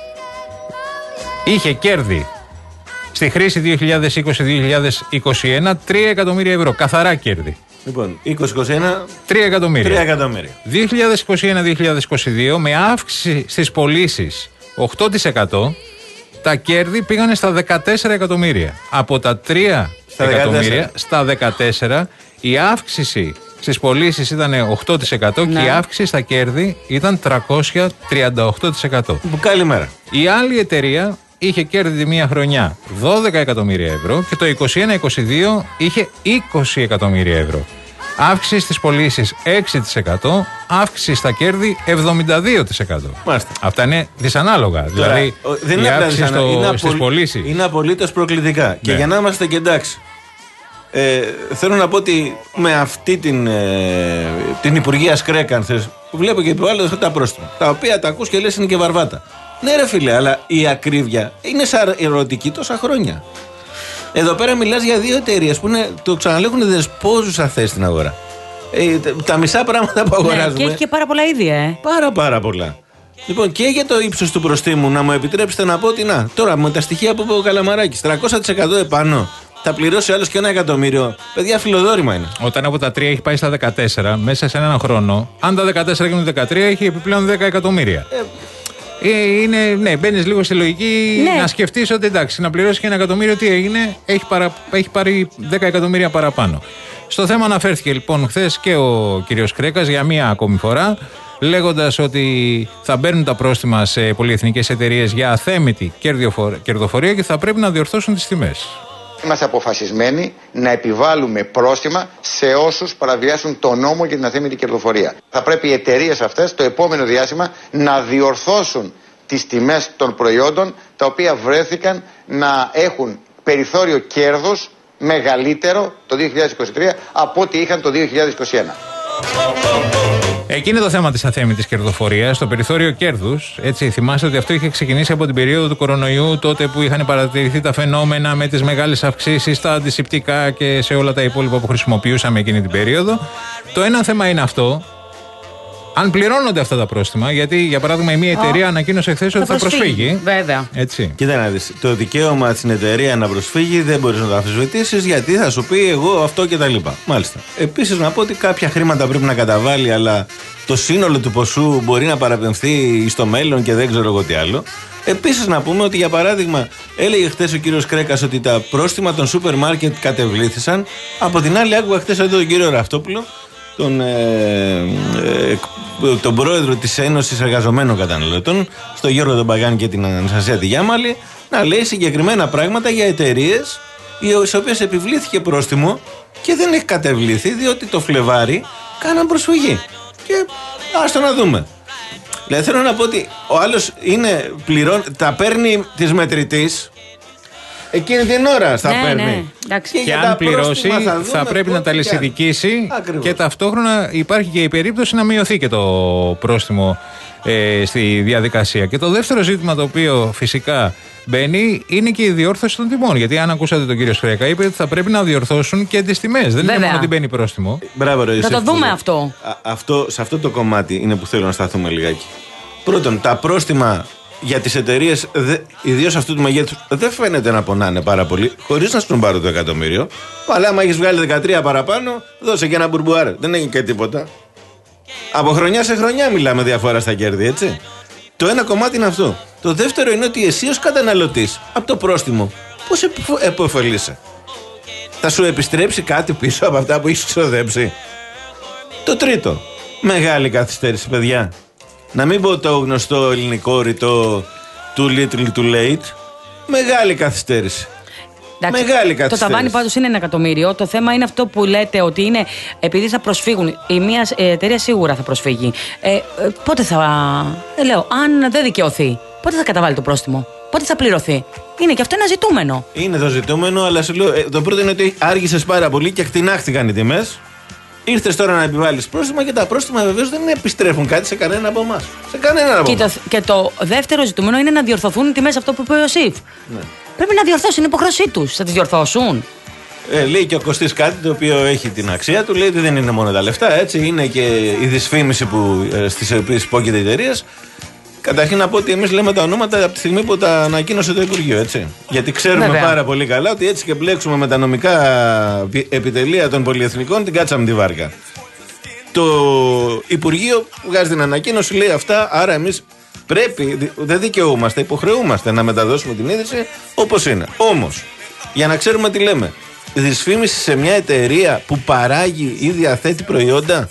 είχε κέρδη στη χρήση δύο χιλιάδες είκοσι δύο χιλιάδες είκοσι ένα τρία εκατομμύρια ευρώ. Καθαρά κέρδη. Λοιπόν, είκοσι είκοσι ένα τρία εκατομμύρια. τρία εκατομμύρια. δύο χιλιάδες είκοσι ένα δύο χιλιάδες είκοσι δύο με αύξηση στις πωλήσεις οκτώ τοις εκατό. Τα κέρδη πήγανε στα δεκατέσσερα εκατομμύρια. Από τα τρία στα εκατομμύρια δεκατέσσερα. Στα δεκατέσσερα η αύξηση στις πωλήσεις ήταν οκτώ τοις εκατό ναι. και η αύξηση στα κέρδη ήταν τριακόσια τριάντα οκτώ τοις εκατό. Καλημέρα. Η άλλη εταιρεία είχε κέρδη τη μία χρονιά δώδεκα εκατομμύρια ευρώ και το είκοσι ένα είκοσι δύο είχε είκοσι εκατομμύρια ευρώ. Αύξηση στις πωλήσεις έξι τοις εκατό, αύξηση στα κέρδη εβδομήντα δύο τοις εκατό. Μάλιστα. Αυτά είναι δυσανάλογα. Τώρα, δηλαδή, δεν η είναι αύξηση στο, είναι απολύ... στις πωλήσεις. Είναι απολύτως προκλητικά. Ναι. Και για να είμαστε και εντάξει, ε, θέλω να πω ότι με αυτή την, ε, την Υπουργεία Σκρέκα, αν θες, βλέπω και επιβάλλονται αυτά τα πρόστιμα, τα οποία τα ακούς και λες είναι και βαρβάτα. Ναι, ρε φίλε, αλλά η ακρίβεια είναι σαν ερωτική τόσα χρόνια. Εδώ πέρα μιλάς για δύο εταιρείες που είναι, το ξαναλέγουν δεσπόζουσα θέση στην αγορά. Ε, τα μισά πράγματα που αγοράζουμε. Ναι, και έχει και πάρα πολλά ίδια, ε. Πάρα πάρα πολλά. Λοιπόν, και για το ύψος του προστίμου, να μου επιτρέψετε να πω ότι να, τώρα με τα στοιχεία που είπε ο Καλαμαράκης, τριακόσια τοις εκατό επάνω, θα πληρώσει άλλος και ένα εκατομμύριο. Παιδιά, φιλοδόρημα είναι. Όταν από τα τρία έχει πάει στα δεκατέσσερα, μέσα σε έναν χρόνο, αν τα δεκατέσσερα γίνουν δεκατρία, έχει επιπλέον δέκα εκατομμύρια. Ε, Είναι, ναι, μπαίνεις λίγο στη λογική ναι. να σκεφτείς ότι εντάξει, να πληρώσεις και ένα εκατομμύριο, τι έγινε, έχει, παρα, έχει πάρει δέκα εκατομμύρια παραπάνω. Στο θέμα αναφέρθηκε λοιπόν χθες και ο κύριος Κρέκας για μία ακόμη φορά, λέγοντας ότι θα μπαίνουν τα πρόστιμα σε πολυεθνικές εταιρείες για αθέμητη κερδοφορία και θα πρέπει να διορθώσουν τις τιμές. Είμαστε αποφασισμένοι να επιβάλλουμε πρόστιμα σε όσους παραβιάσουν τον νόμο για την αθέμητη κερδοφορία. Θα πρέπει οι εταιρείες αυτές το επόμενο διάστημα να διορθώσουν τις τιμές των προϊόντων τα οποία βρέθηκαν να έχουν περιθώριο κέρδους μεγαλύτερο το δύο χιλιάδες είκοσι τρία από ό,τι είχαν το δύο χιλιάδες είκοσι ένα. Εκεί είναι το θέμα της αθέμητης κερδοφορίας, το περιθώριο κέρδους. Έτσι, θυμάστε ότι αυτό είχε ξεκινήσει από την περίοδο του κορονοϊού, τότε που είχαν παρατηρηθεί τα φαινόμενα με τις μεγάλες αυξήσεις στα αντισηπτικά και σε όλα τα υπόλοιπα που χρησιμοποιούσαμε εκείνη την περίοδο. Το ένα θέμα είναι αυτό. Αν πληρώνονται αυτά τα πρόστιμα, γιατί για παράδειγμα η μία εταιρεία oh. ανακοίνωσε χθες ότι θα προσφύγει. προσφύγει. Βέβαια. Έτσι. Κοίτα να δεις, το δικαίωμα στην εταιρεία να προσφύγει δεν μπορείς να το αμφισβητήσεις, γιατί θα σου πει εγώ αυτό και τα λοιπά. Μάλιστα. Επίσης να πω ότι κάποια χρήματα πρέπει να καταβάλει, αλλά το σύνολο του ποσού μπορεί να παραπεμφθεί στο μέλλον και δεν ξέρω εγώ τι άλλο. Επίσης να πούμε ότι για παράδειγμα έλεγε χθες ο κύριος Κρέκας ότι τα πρόστιμα των σούπερ μάρκετ κατεβλήθησαν. Από την άλλη άκουγα χθες εδώ τον κύριο Ραφτόπουλο, τον, ε, ε, τον πρόεδρο της Ένωσης Εργαζομένων Καταναλωτών, στον Γιώργο τον Παγάνη και την Αναστασία τη Γιάμαλη, να λέει συγκεκριμένα πράγματα για εταιρείες οι οποίες επιβλήθηκε πρόστιμο και δεν έχει κατεβλήθει διότι το Φλεβάρι κάναν προσφυγή. Και άστο να δούμε. Δηλαδή θέλω να πω ότι ο άλλος είναι πληρών, τα παίρνει της μετρητής εκείνη την ώρα στα ναι, παίρνει. Ναι, και, και αν πληρώσει θα, θα πρέπει να τα λησιδικήσει και ταυτόχρονα υπάρχει και η περίπτωση να μειωθεί και το πρόστιμο ε, στη διαδικασία. Και το δεύτερο ζήτημα το οποίο φυσικά μπαίνει είναι και η διόρθωση των τιμών. Γιατί αν ακούσατε τον κύριο Σφρέκα, είπε ότι θα πρέπει να διορθώσουν και τις τιμές. Δεν είναι μόνο ότι μπαίνει πρόστιμο. Μπράβο, ρε, θα το δούμε αυτό. Α, αυτό. Σε αυτό το κομμάτι είναι που θέλω να σταθούμε λιγάκι. Πρώτον, τα πρόστιμα για τις εταιρείες, ιδίως αυτού του μεγέθους, δεν φαίνεται να πονάνε πάρα πολύ, χωρίς να σου πάρουν το εκατομμύριο. Αλλά άμα έχεις βγάλει δεκατρία παραπάνω, δώσε και ένα μπουρμπουάρ. Δεν έχει και τίποτα. Από χρονιά σε χρονιά μιλάμε διαφορά στα κέρδη, έτσι. Το ένα κομμάτι είναι αυτό. Το δεύτερο είναι ότι εσύ ως καταναλωτής, από το πρόστιμο, πώς επωφελείσαι. Θα σου επιστρέψει κάτι πίσω από αυτά που έχεις ξοδέψει. Το τρίτο, μεγάλη καθυστέρηση, παιδιά. Να μην πω το γνωστό ελληνικό ρητό too little too late. Μεγάλη καθυστέρηση. Εντάξει, Μεγάλη καθυστέρηση. Το ταβάνι πάντως είναι ένα εκατομμύριο. Το θέμα είναι αυτό που λέτε ότι είναι επειδή θα προσφύγουν. Η μία εταιρεία σίγουρα θα προσφύγει. Ε, πότε θα. Ε, λέω, αν δεν δικαιωθεί, πότε θα καταβάλει το πρόστιμο, πότε θα πληρωθεί. Είναι και αυτό ένα ζητούμενο. Είναι το ζητούμενο, αλλά σου λέω, ε, το πρώτο είναι ότι άργησες πάρα πολύ και κτηνάχτηκαν οι τιμές. Ήρθες τώρα να επιβάλλεις πρόστιμα και τα πρόστιμα βεβαίως δεν επιστρέφουν κάτι σε κανένα από εμάς. Σε κανένα από εμάς. Και το δεύτερο ζητούμενο είναι να διορθωθούν οι τιμές, αυτό που είπε ο Ιωσήφ. Ναι. Πρέπει να διορθώσουν, είναι υποχρέωσή τους. Θα τις διορθώσουν. Ε, λέει και ο Κωστής κάτι το οποίο έχει την αξία του. Λέει ότι δεν είναι μόνο τα λεφτά, έτσι. Είναι και η δυσφήμιση που, ε, στις οποίες υπόκειται οι εταιρείες. Καταρχήν να πω ότι εμείς λέμε τα ονόματα από τη στιγμή που τα ανακοίνωσε το Υπουργείο, έτσι. Γιατί ξέρουμε Βέβαια. πάρα πολύ καλά ότι έτσι και μπλέξουμε με τα νομικά επιτελεία των πολυεθνικών, την κάτσαμε τη βάρκα. Το Υπουργείο βγάζει την ανακοίνωση, λέει αυτά, άρα εμείς πρέπει, δεν δικαιούμαστε, υποχρεούμαστε να μεταδώσουμε την είδηση όπως είναι. Όμως, για να ξέρουμε τι λέμε, δυσφήμιση σε μια εταιρεία που παράγει ή διαθέτει προϊόντα.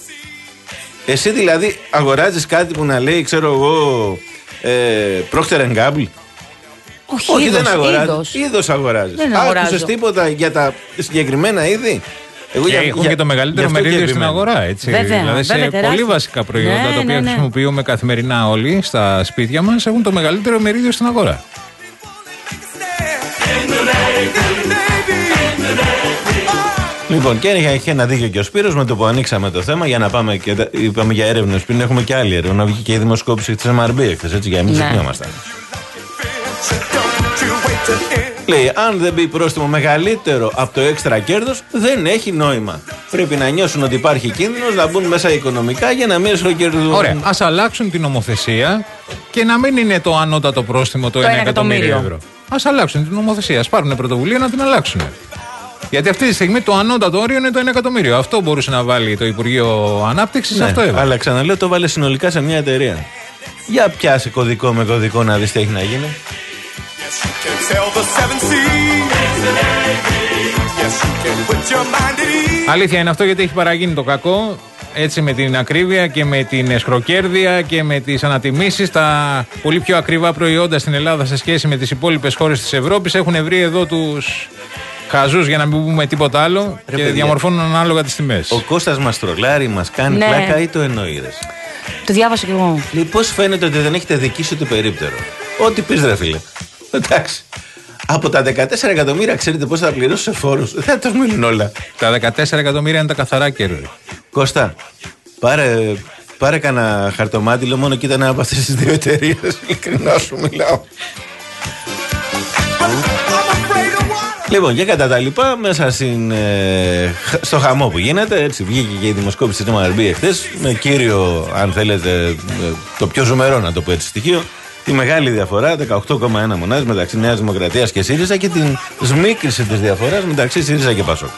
Εσύ δηλαδή αγοράζεις κάτι που να λέει, ξέρω εγώ, ε, Procter and Gamble. Όχι, Όχι είδος, δεν αγοράζεις. Είδος, είδος αγοράζεις. Δεν Άκουσες τίποτα για τα συγκεκριμένα είδη. Εγώ και για, έχουν για, και το μεγαλύτερο μερίδιο στην αγορά, έτσι. Βέβαια, δηλαδή σε βέβαια, πολύ βασικά προϊόντα, ναι, τα οποία ναι, ναι. χρησιμοποιούμε καθημερινά όλοι στα σπίτια μας, έχουν το μεγαλύτερο μερίδιο στην αγορά. Λοιπόν, και έχει ένα δίκιο και ο Σπύρος με το που ανοίξαμε το θέμα για να πάμε και είπαμε για έρευνες πριν. Έχουμε και άλλη έρευνα. Βγήκε και η δημοσκόπηση της εμ αρ μπι εχθές, έτσι, για εμείς ναι. ξεχνιόμασταν. Λέει, αν δεν μπει πρόστιμο μεγαλύτερο από το έξτρα κέρδος, δεν έχει νόημα. Πρέπει να νιώσουν ότι υπάρχει κίνδυνος να μπουν μέσα οικονομικά για να μην εσχροκερδούν. Ωραία, ας αλλάξουν την νομοθεσία και να μην είναι το ανώτατο πρόστιμο το, το ένα εκατομμύριο ευρώ. Ας αλλάξουν την νομοθεσία, ας πάρουν πρωτοβουλία να την αλλάξουν. Γιατί αυτή τη στιγμή το ανώτατο όριο είναι το ένα εκατομμύριο. Αυτό μπορούσε να βάλει το Υπουργείο Ανάπτυξης, ναι, αυτό έβαλε. Αλλά ξαναλέω, το βάλε συνολικά σε μια εταιρεία. Για πιάσει κωδικό με κωδικό να δεις τι έχει να γίνει. Αλήθεια είναι αυτό, γιατί έχει παραγίνει το κακό. Έτσι, με την ακρίβεια και με την εσχροκέρδεια και με τις ανατιμήσεις, τα πολύ πιο ακριβά προϊόντα στην Ελλάδα σε σχέση με τις υπόλοιπες χώρες της Ευρώπης έχουν βρει εδώ τους χαζούς, για να μην πούμε τίποτα άλλο, Ρε και παιδιά, διαμορφώνουν ανάλογα τις τιμές. Ο Κώστας μας τρολάρει, μας κάνει ναι. πλάκα ή το εννοεί? Το διάβασα κι εγώ. Λοιπόν, πώς φαίνεται ότι δεν έχετε δικήσει το περίπτερο? Ό,τι πεις, ρε φίλε. Εντάξει. Από τα δεκατέσσερα εκατομμύρια, ξέρετε πώς θα πληρώσω σε φόρους? Δεν θα το μείνουν όλα. Τα δεκατέσσερα εκατομμύρια είναι τα καθαρά κέρδη. Κώστα, πάρε, πάρε κανένα χαρτομάτιλο, μόνο κοίτα ένα από αυτές τις δύο εταιρείες. Ειλικρινά σου μιλάω. Λοιπόν, και κατά τα λοιπά, μέσα στην, ε, στο χαμό που γίνεται, έτσι βγήκε και η δημοσκόπηση της εμ αρ μπι εχθές, με κύριο, αν θέλετε, το πιο ζουμερό να το πω έτσι στοιχείο, τη μεγάλη διαφορά, δεκαοκτώ κόμμα ένα μονάδες μεταξύ Νέας Δημοκρατίας και ΣΥΡΙΖΑ και την σμίκριση της διαφοράς μεταξύ ΣΥΡΙΖΑ και ΠΑΣΟΚ.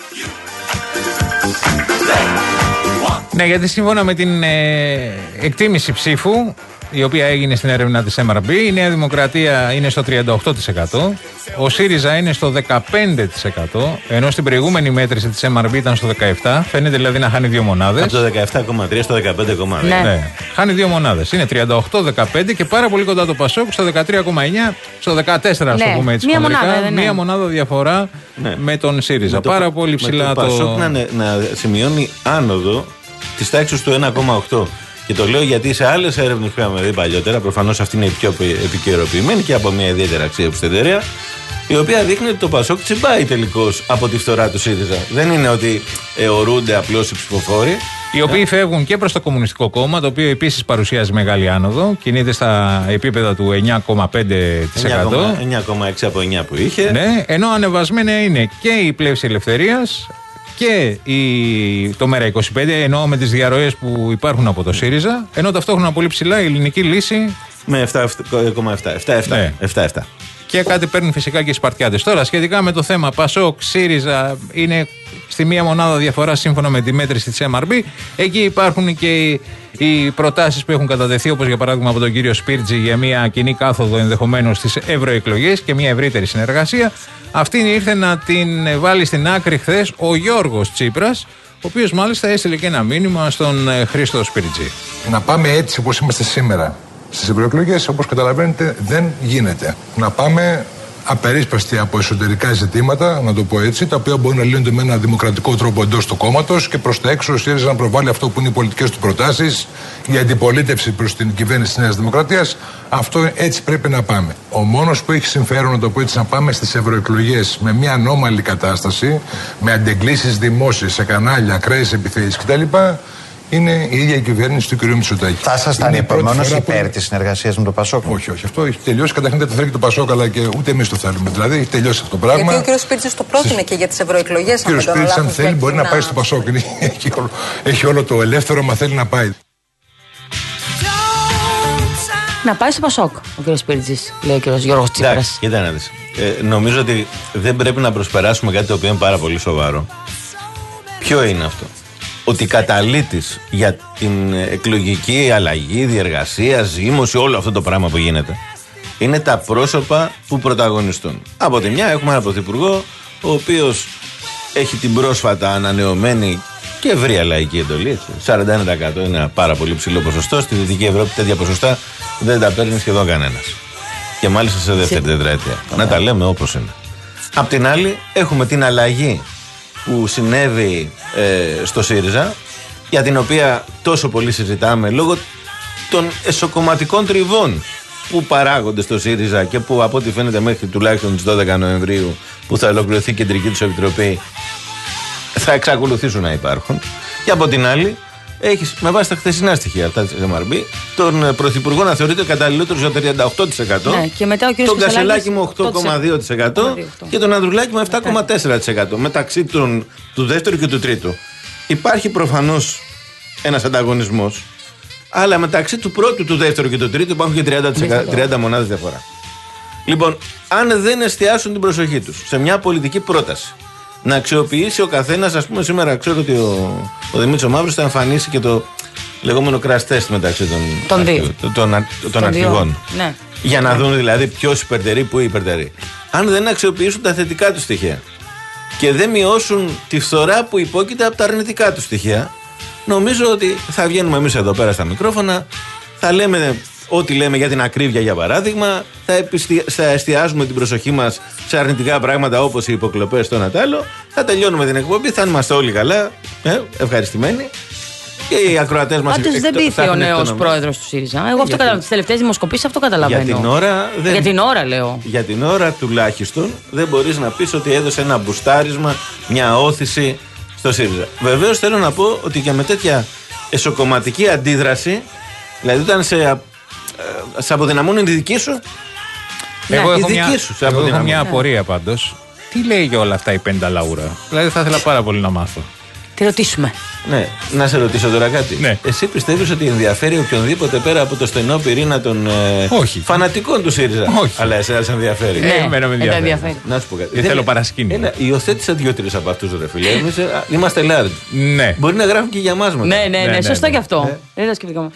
Ναι, γιατί σύμφωνα με την ε, εκτίμηση ψήφου, η οποία έγινε στην έρευνα της εμ αρ μπι, η Νέα Δημοκρατία είναι στο τριάντα οκτώ τοις εκατό, ο ΣΥΡΙΖΑ είναι στο δεκαπέντε τοις εκατό, ενώ στην προηγούμενη μέτρηση της εμ αρ μπι ήταν στο δεκαεπτά τοις εκατό. Φαίνεται δηλαδή να χάνει δύο μονάδες. Από το δεκαεπτά κόμμα τρία στο δεκαπέντε κόμμα δύο. Ναι. ναι, χάνει δύο μονάδες. Είναι τριάντα οκτώ δεκαπέντε και πάρα πολύ κοντά το ΠΑΣΟΚ στο δεκατρία κόμμα εννιά, στο δεκατέσσερα, ας ναι. το πούμε έτσι. Μία μονάδα, ναι. Μία μονάδα διαφορά ναι. με τον ΣΥΡΙΖα. Με πάρα το, πολύ ψηλά με το. Το ΠΑΣΟΚ να, να σημειώνει άνοδο τη τάξη του ένα κόμμα οκτώ. Και το λέω γιατί σε άλλες έρευνες που είχαμε δει παλιότερα, προφανώς αυτή είναι η πιο επικαιροποιημένη και από μια ιδιαίτερη αξία εταιρεία, η οποία δείχνει ότι το ΠΑΣΟΚ τσιμπάει τελικώς από τη φθορά του ΣΥΡΙΖΑ. Δεν είναι ότι αιωρούνται απλώς οι ψηφοφόροι. Οι οποίοι ε... φεύγουν και προς το Κομμουνιστικό Κόμμα, το οποίο επίσης παρουσιάζει μεγάλη άνοδο, κινείται στα επίπεδα του εννιά κόμμα πέντε τοις εκατό. εννιά κόμμα έξι από εννιά που είχε. Ναι, ενώ ανεβασμένα είναι και η Πλεύση Ελευθερίας και η, το ΜΕΡΑ είκοσι πέντε, ενώ με τις διαρροές που υπάρχουν από το ΣΥΡΙΖΑ, ενώ ταυτόχρονα πολύ ψηλά η Ελληνική Λύση με επτά κόμμα επτά. επτά επτά. Και κάτι παίρνουν φυσικά και οι Σπαρτιάτες. Τώρα, σχετικά με το θέμα ΠΑΣΟΚ, ΣΥΡΙΖΑ είναι στη μία μονάδα διαφορά σύμφωνα με τη μέτρηση της εμ αρ μπι. Εκεί υπάρχουν και οι, οι προτάσεις που έχουν κατατεθεί, όπως για παράδειγμα από τον κύριο Σπίρτζη, για μια κοινή κάθοδο ενδεχομένως στις ευρωεκλογές και μια ευρύτερη συνεργασία. Αυτήν ήρθε να την βάλει στην άκρη χθες ο Γιώργος Τσίπρας, ο οποίος μάλιστα έστειλε και ένα μήνυμα στον Χρήστο Σπίρτζη. Να πάμε έτσι όπως είμαστε σήμερα στις ευρωεκλογές, όπως καταλαβαίνετε, δεν γίνεται. Να πάμε απερίσπαστοι από εσωτερικά ζητήματα, να το πω έτσι, τα οποία μπορούν να λύνονται με ένα δημοκρατικό τρόπο εντός του κόμματος και προς τα έξω ο ΣΥΡΙΖΑ να προβάλλει αυτό που είναι οι πολιτικές του προτάσεις, η αντιπολίτευση προς την κυβέρνηση της Νέας Δημοκρατίας. Αυτό έτσι πρέπει να πάμε. Ο μόνος που έχει συμφέρον, να το πω έτσι, να πάμε στις ευρωεκλογές με μια ανώμαλη κατάσταση, με αντεγκλήσεις δημόσιες σε κανάλια, ακραίες επιθέσεις κτλ., είναι η ίδια η κυβέρνηση του κ. Μητσοτάκη. Θα ήσασταν υπομονώς υπέρ που... της συνεργασίας με το ΠΑΣΟΚ? Όχι, όχι. Αυτό έχει τελειώσει. Καταρχήν δεν το θέλει και το ΠΑΣΟΚ, αλλά και ούτε εμείς το θέλουμε. Δηλαδή έχει τελειώσει αυτό το πράγμα. Γιατί ο κ. Σπίρτζης το πρότεινε Στις... και για τις ευρωεκλογές. Ο κ. Σπίρτζης, αν θέλει, μπορεί να πάει στο ΠΑΣΟΚ. έχει, όλο, έχει όλο το ελεύθερο, μα θέλει να πάει. Να πάει στο ΠΑΣΟΚ ο κ. Σπίρτζης, λέει ο κ. Γιώργος Τσίπρας. Κοίτα να δεις. Ε, νομίζω ότι δεν πρέπει να προσπεράσουμε κάτι το οποίο είναι πάρα πολύ σοβαρό. Ποιο είναι αυτό? Ότι καταλήτης για την εκλογική αλλαγή, διεργασία, ζήμωση, όλο αυτό το πράγμα που γίνεται, είναι τα πρόσωπα που πρωταγωνιστούν. Από τη μια έχουμε έναν πρωθυπουργό, ο οποίος έχει την πρόσφατα ανανεωμένη και ευρεία λαϊκή εντολή. Έτσι. σαράντα ένα τοις εκατό είναι ένα πάρα πολύ ψηλό ποσοστό. Στη Δυτική Ευρώπη τέτοια ποσοστά δεν τα παίρνει σχεδόν κανένας. Και μάλιστα σε δεύτερη τετραετία. Να τα λέμε όπως είναι. Απ' την άλλη, έχουμε την αλλαγή που συνέβη ε, στο ΣΥΡΙΖΑ, για την οποία τόσο πολύ συζητάμε λόγω των εσωκομματικών τριβών που παράγονται στο ΣΥΡΙΖΑ και που από ό,τι φαίνεται μέχρι τουλάχιστον τις δώδεκα Νοεμβρίου, που θα ολοκληρωθεί η κεντρική τους επιτροπή, θα εξακολουθήσουν να υπάρχουν. Και από την άλλη έχεις, με βάση τα χθεσινά στοιχεία αυτά της εμ αρ μπι, τον Πρωθυπουργό να θεωρείται καταλληλότερος για τριάντα οκτώ τοις εκατό, ναι, και μετά ο τον Κασελάκη με οκτώ κόμμα δύο τοις εκατό και τον Ανδρουλάκη με επτά κόμμα τέσσερα τοις εκατό μεταξύ των, του δεύτερου και του τρίτου. Υπάρχει προφανώς ένας ανταγωνισμός, αλλά μεταξύ του πρώτου, του δεύτερου και του τρίτου υπάρχουν και τριάντα, τριάντα μονάδες διαφορά. Λοιπόν, αν δεν εστιάσουν την προσοχή τους σε μια πολιτική πρόταση, να αξιοποιήσει ο καθένας, ας πούμε, σήμερα ξέρω ότι ο, ο Δημήτρης ο Μαύρος θα εμφανίσει και το λεγόμενο crash test μεταξύ των, τον αρχι, των, των, των αρχηγών. Ναι. Για να δουν δηλαδή ποιος υπερτερεί, πού υπερτερεί. Αν δεν αξιοποιήσουν τα θετικά του στοιχεία και δεν μειώσουν τη φθορά που υπόκειται από τα αρνητικά του στοιχεία, νομίζω ότι θα βγαίνουμε εμείς εδώ πέρα στα μικρόφωνα, θα λέμε ό,τι λέμε για την ακρίβεια, για παράδειγμα, θα, επιστια... θα εστιάζουμε την προσοχή μας σε αρνητικά πράγματα όπως οι υποκλοπές στο Νατάλο, θα τελειώνουμε την εκπομπή, θα είμαστε όλοι καλά, ε, ευχαριστημένοι. Και οι ακροατές μας. Πάντως δεν πείθει ο νέος πρόεδρος του ΣΥΡΙΖΑ. Εγώ αυτό καταλαβαίνω. Τις τελευταίες δημοσκοπήσεις αυτό καταλαβαίνω. Για την ώρα, δεν... για την ώρα λέω. Για την ώρα τουλάχιστον δεν μπορείς να πεις ότι έδωσε ένα μπουστάρισμα, μια όθηση στο ΣΥΡΙΖΑ. Βεβαίως θέλω να πω ότι και με τέτοια εσωκομματική αντίδραση, δηλαδή όταν σε, σε αποδυναμώνουν τη δική σου. Εγώ ναι, έχω, μια, σου, εγώ έχω μια απορία πάντως. τι λέει για όλα αυτά η Πενταλαούρα. Δηλαδή θα ήθελα πάρα πολύ να μάθω. Τι ρωτήσουμε. Ναι, να σε ρωτήσω τώρα κάτι. Ναι. Εσύ πιστεύεις ότι ενδιαφέρει οποιονδήποτε πέρα από το στενό πυρήνα των ε, φανατικών του ΣΥΡΙΖΑ? Όχι. Αλλά εσένα σε ενδιαφέρει. Ναι, εμένα με ενδιαφέρει. ενδιαφέρει. Να σου πω κάτι. Δεν θέλω παρασκήνιο. Έλα, υιοθέτησα δύο-τρεις από αυτούς, ρε φίλε. Εμείς ε, είμαστε large. Ναι. Μπορεί να γράφουν και για μας μετά. Ναι, ναι, ναι, ναι, σωστό ναι. κι αυτό. Ναι. Δεν το σκεφτήκαμε.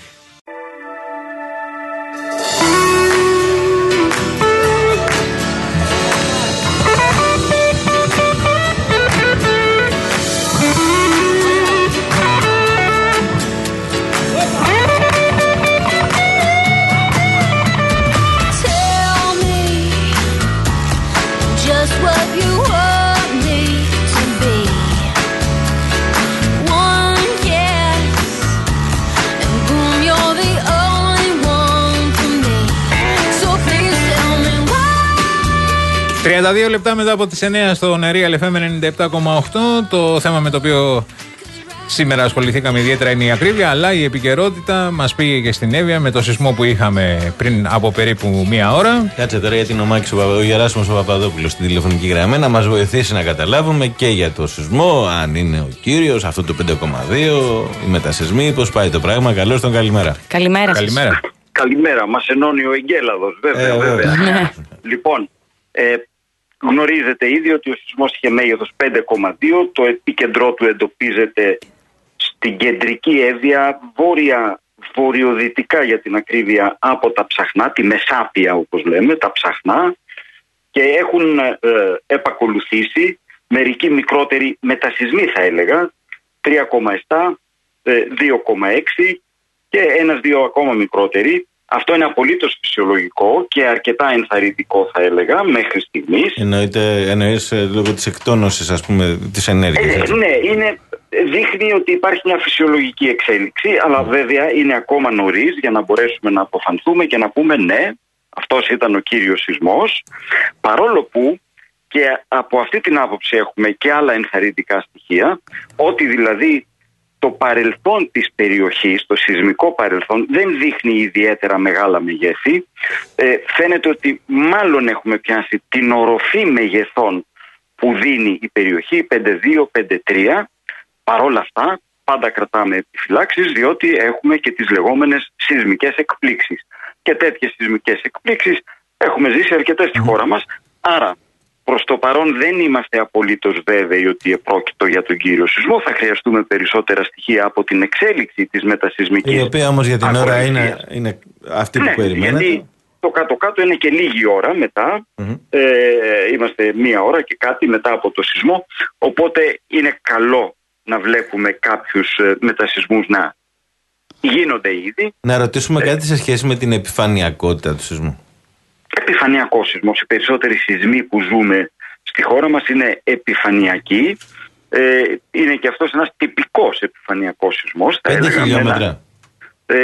τριάντα δύο λεπτά μετά από τις εννιά στο Real εφ εμ ενενήντα επτά κόμμα οκτώ. Το θέμα με το οποίο σήμερα ασχοληθήκαμε ιδιαίτερα είναι η ακρίβεια, αλλά η επικαιρότητα μας πήγε και στην Εύβοια με το σεισμό που είχαμε πριν από περίπου μία ώρα. Κάτσε τώρα γιατί είναι ο Μάκης ο, ο Γεράσιμος ο Παπαδόπουλος στην τηλεφωνική γραμμή να μας βοηθήσει να καταλάβουμε και για το σεισμό, αν είναι ο κύριος, αυτό το πέντε κόμμα δύο, οι μετασεισμοί, πώς πάει το πράγμα. Καλώς τον, καλημέρα. Καλημέρα. Καλημέρα. Καλημέρα. Μας ενώνει ο Εγγέλαδος, βέβαια. Ε, βέβαια. Λοιπόν, ε, γνωρίζετε ήδη ότι ο σεισμός είχε μέγεθος πέντε κόμμα δύο, το επίκεντρό του εντοπίζεται στην κεντρική Εύβοια, βόρεια, βορειοδυτικά για την ακρίβεια από τα Ψαχνά, τη Μεσάπια όπως λέμε, τα Ψαχνά, και έχουν ε, επακολουθήσει μερικοί μικρότεροι μετασεισμοί θα έλεγα, τρία κόμμα επτά, δύο κόμμα έξι και ένας δύο ακόμα μικρότεροι. Αυτό είναι απολύτως φυσιολογικό και αρκετά ενθαρρυντικό θα έλεγα μέχρι στιγμής. Εννοείται, εννοείς λόγω της εκτόνωσης ας πούμε της ενέργειας. Ε, ναι, είναι, δείχνει ότι υπάρχει μια φυσιολογική εξέλιξη, αλλά βέβαια είναι ακόμα νωρίς για να μπορέσουμε να αποφανθούμε και να πούμε ναι, αυτός ήταν ο κύριος σεισμός, παρόλο που και από αυτή την άποψη έχουμε και άλλα ενθαρρυντικά στοιχεία, ότι δηλαδή το παρελθόν της περιοχής, το σεισμικό παρελθόν, δεν δείχνει ιδιαίτερα μεγάλα μεγέθη. Ε, φαίνεται ότι μάλλον έχουμε πιάσει την οροφή μεγεθών που δίνει η περιοχή, πέντε δύο πέντε τρία. Παρόλα αυτά, πάντα κρατάμε επιφυλάξεις, διότι έχουμε και τις λεγόμενες σεισμικές εκπλήξεις. Και τέτοιες σεισμικές εκπλήξεις έχουμε ζήσει αρκετές στη χώρα μας. Άρα, προς το παρόν δεν είμαστε απολύτως βέβαιοι ότι επρόκειτο για τον κύριο σεισμό. Θα χρειαστούμε περισσότερα στοιχεία από την εξέλιξη της μετασεισμικής. Η οποία όμως για την ώρα είναι, είναι αυτή που ναι, περιμένετε. Γιατί το κάτω-κάτω είναι και λίγη ώρα μετά. Mm-hmm. Ε, είμαστε μία ώρα και κάτι μετά από το σεισμό. Οπότε είναι καλό να βλέπουμε κάποιους ε, μετασεισμούς να γίνονται ήδη. Να ρωτήσουμε ε, κάτι σε σχέση με την επιφανειακότητα του σεισμού. Επιφανειακό σεισμός. Οι περισσότεροι σεισμοί που ζούμε στη χώρα μας είναι επιφανειακοί. Ε, είναι και αυτός ένας τυπικός επιφανειακός σεισμός. Πέντε χιλιόμετρα. Ε,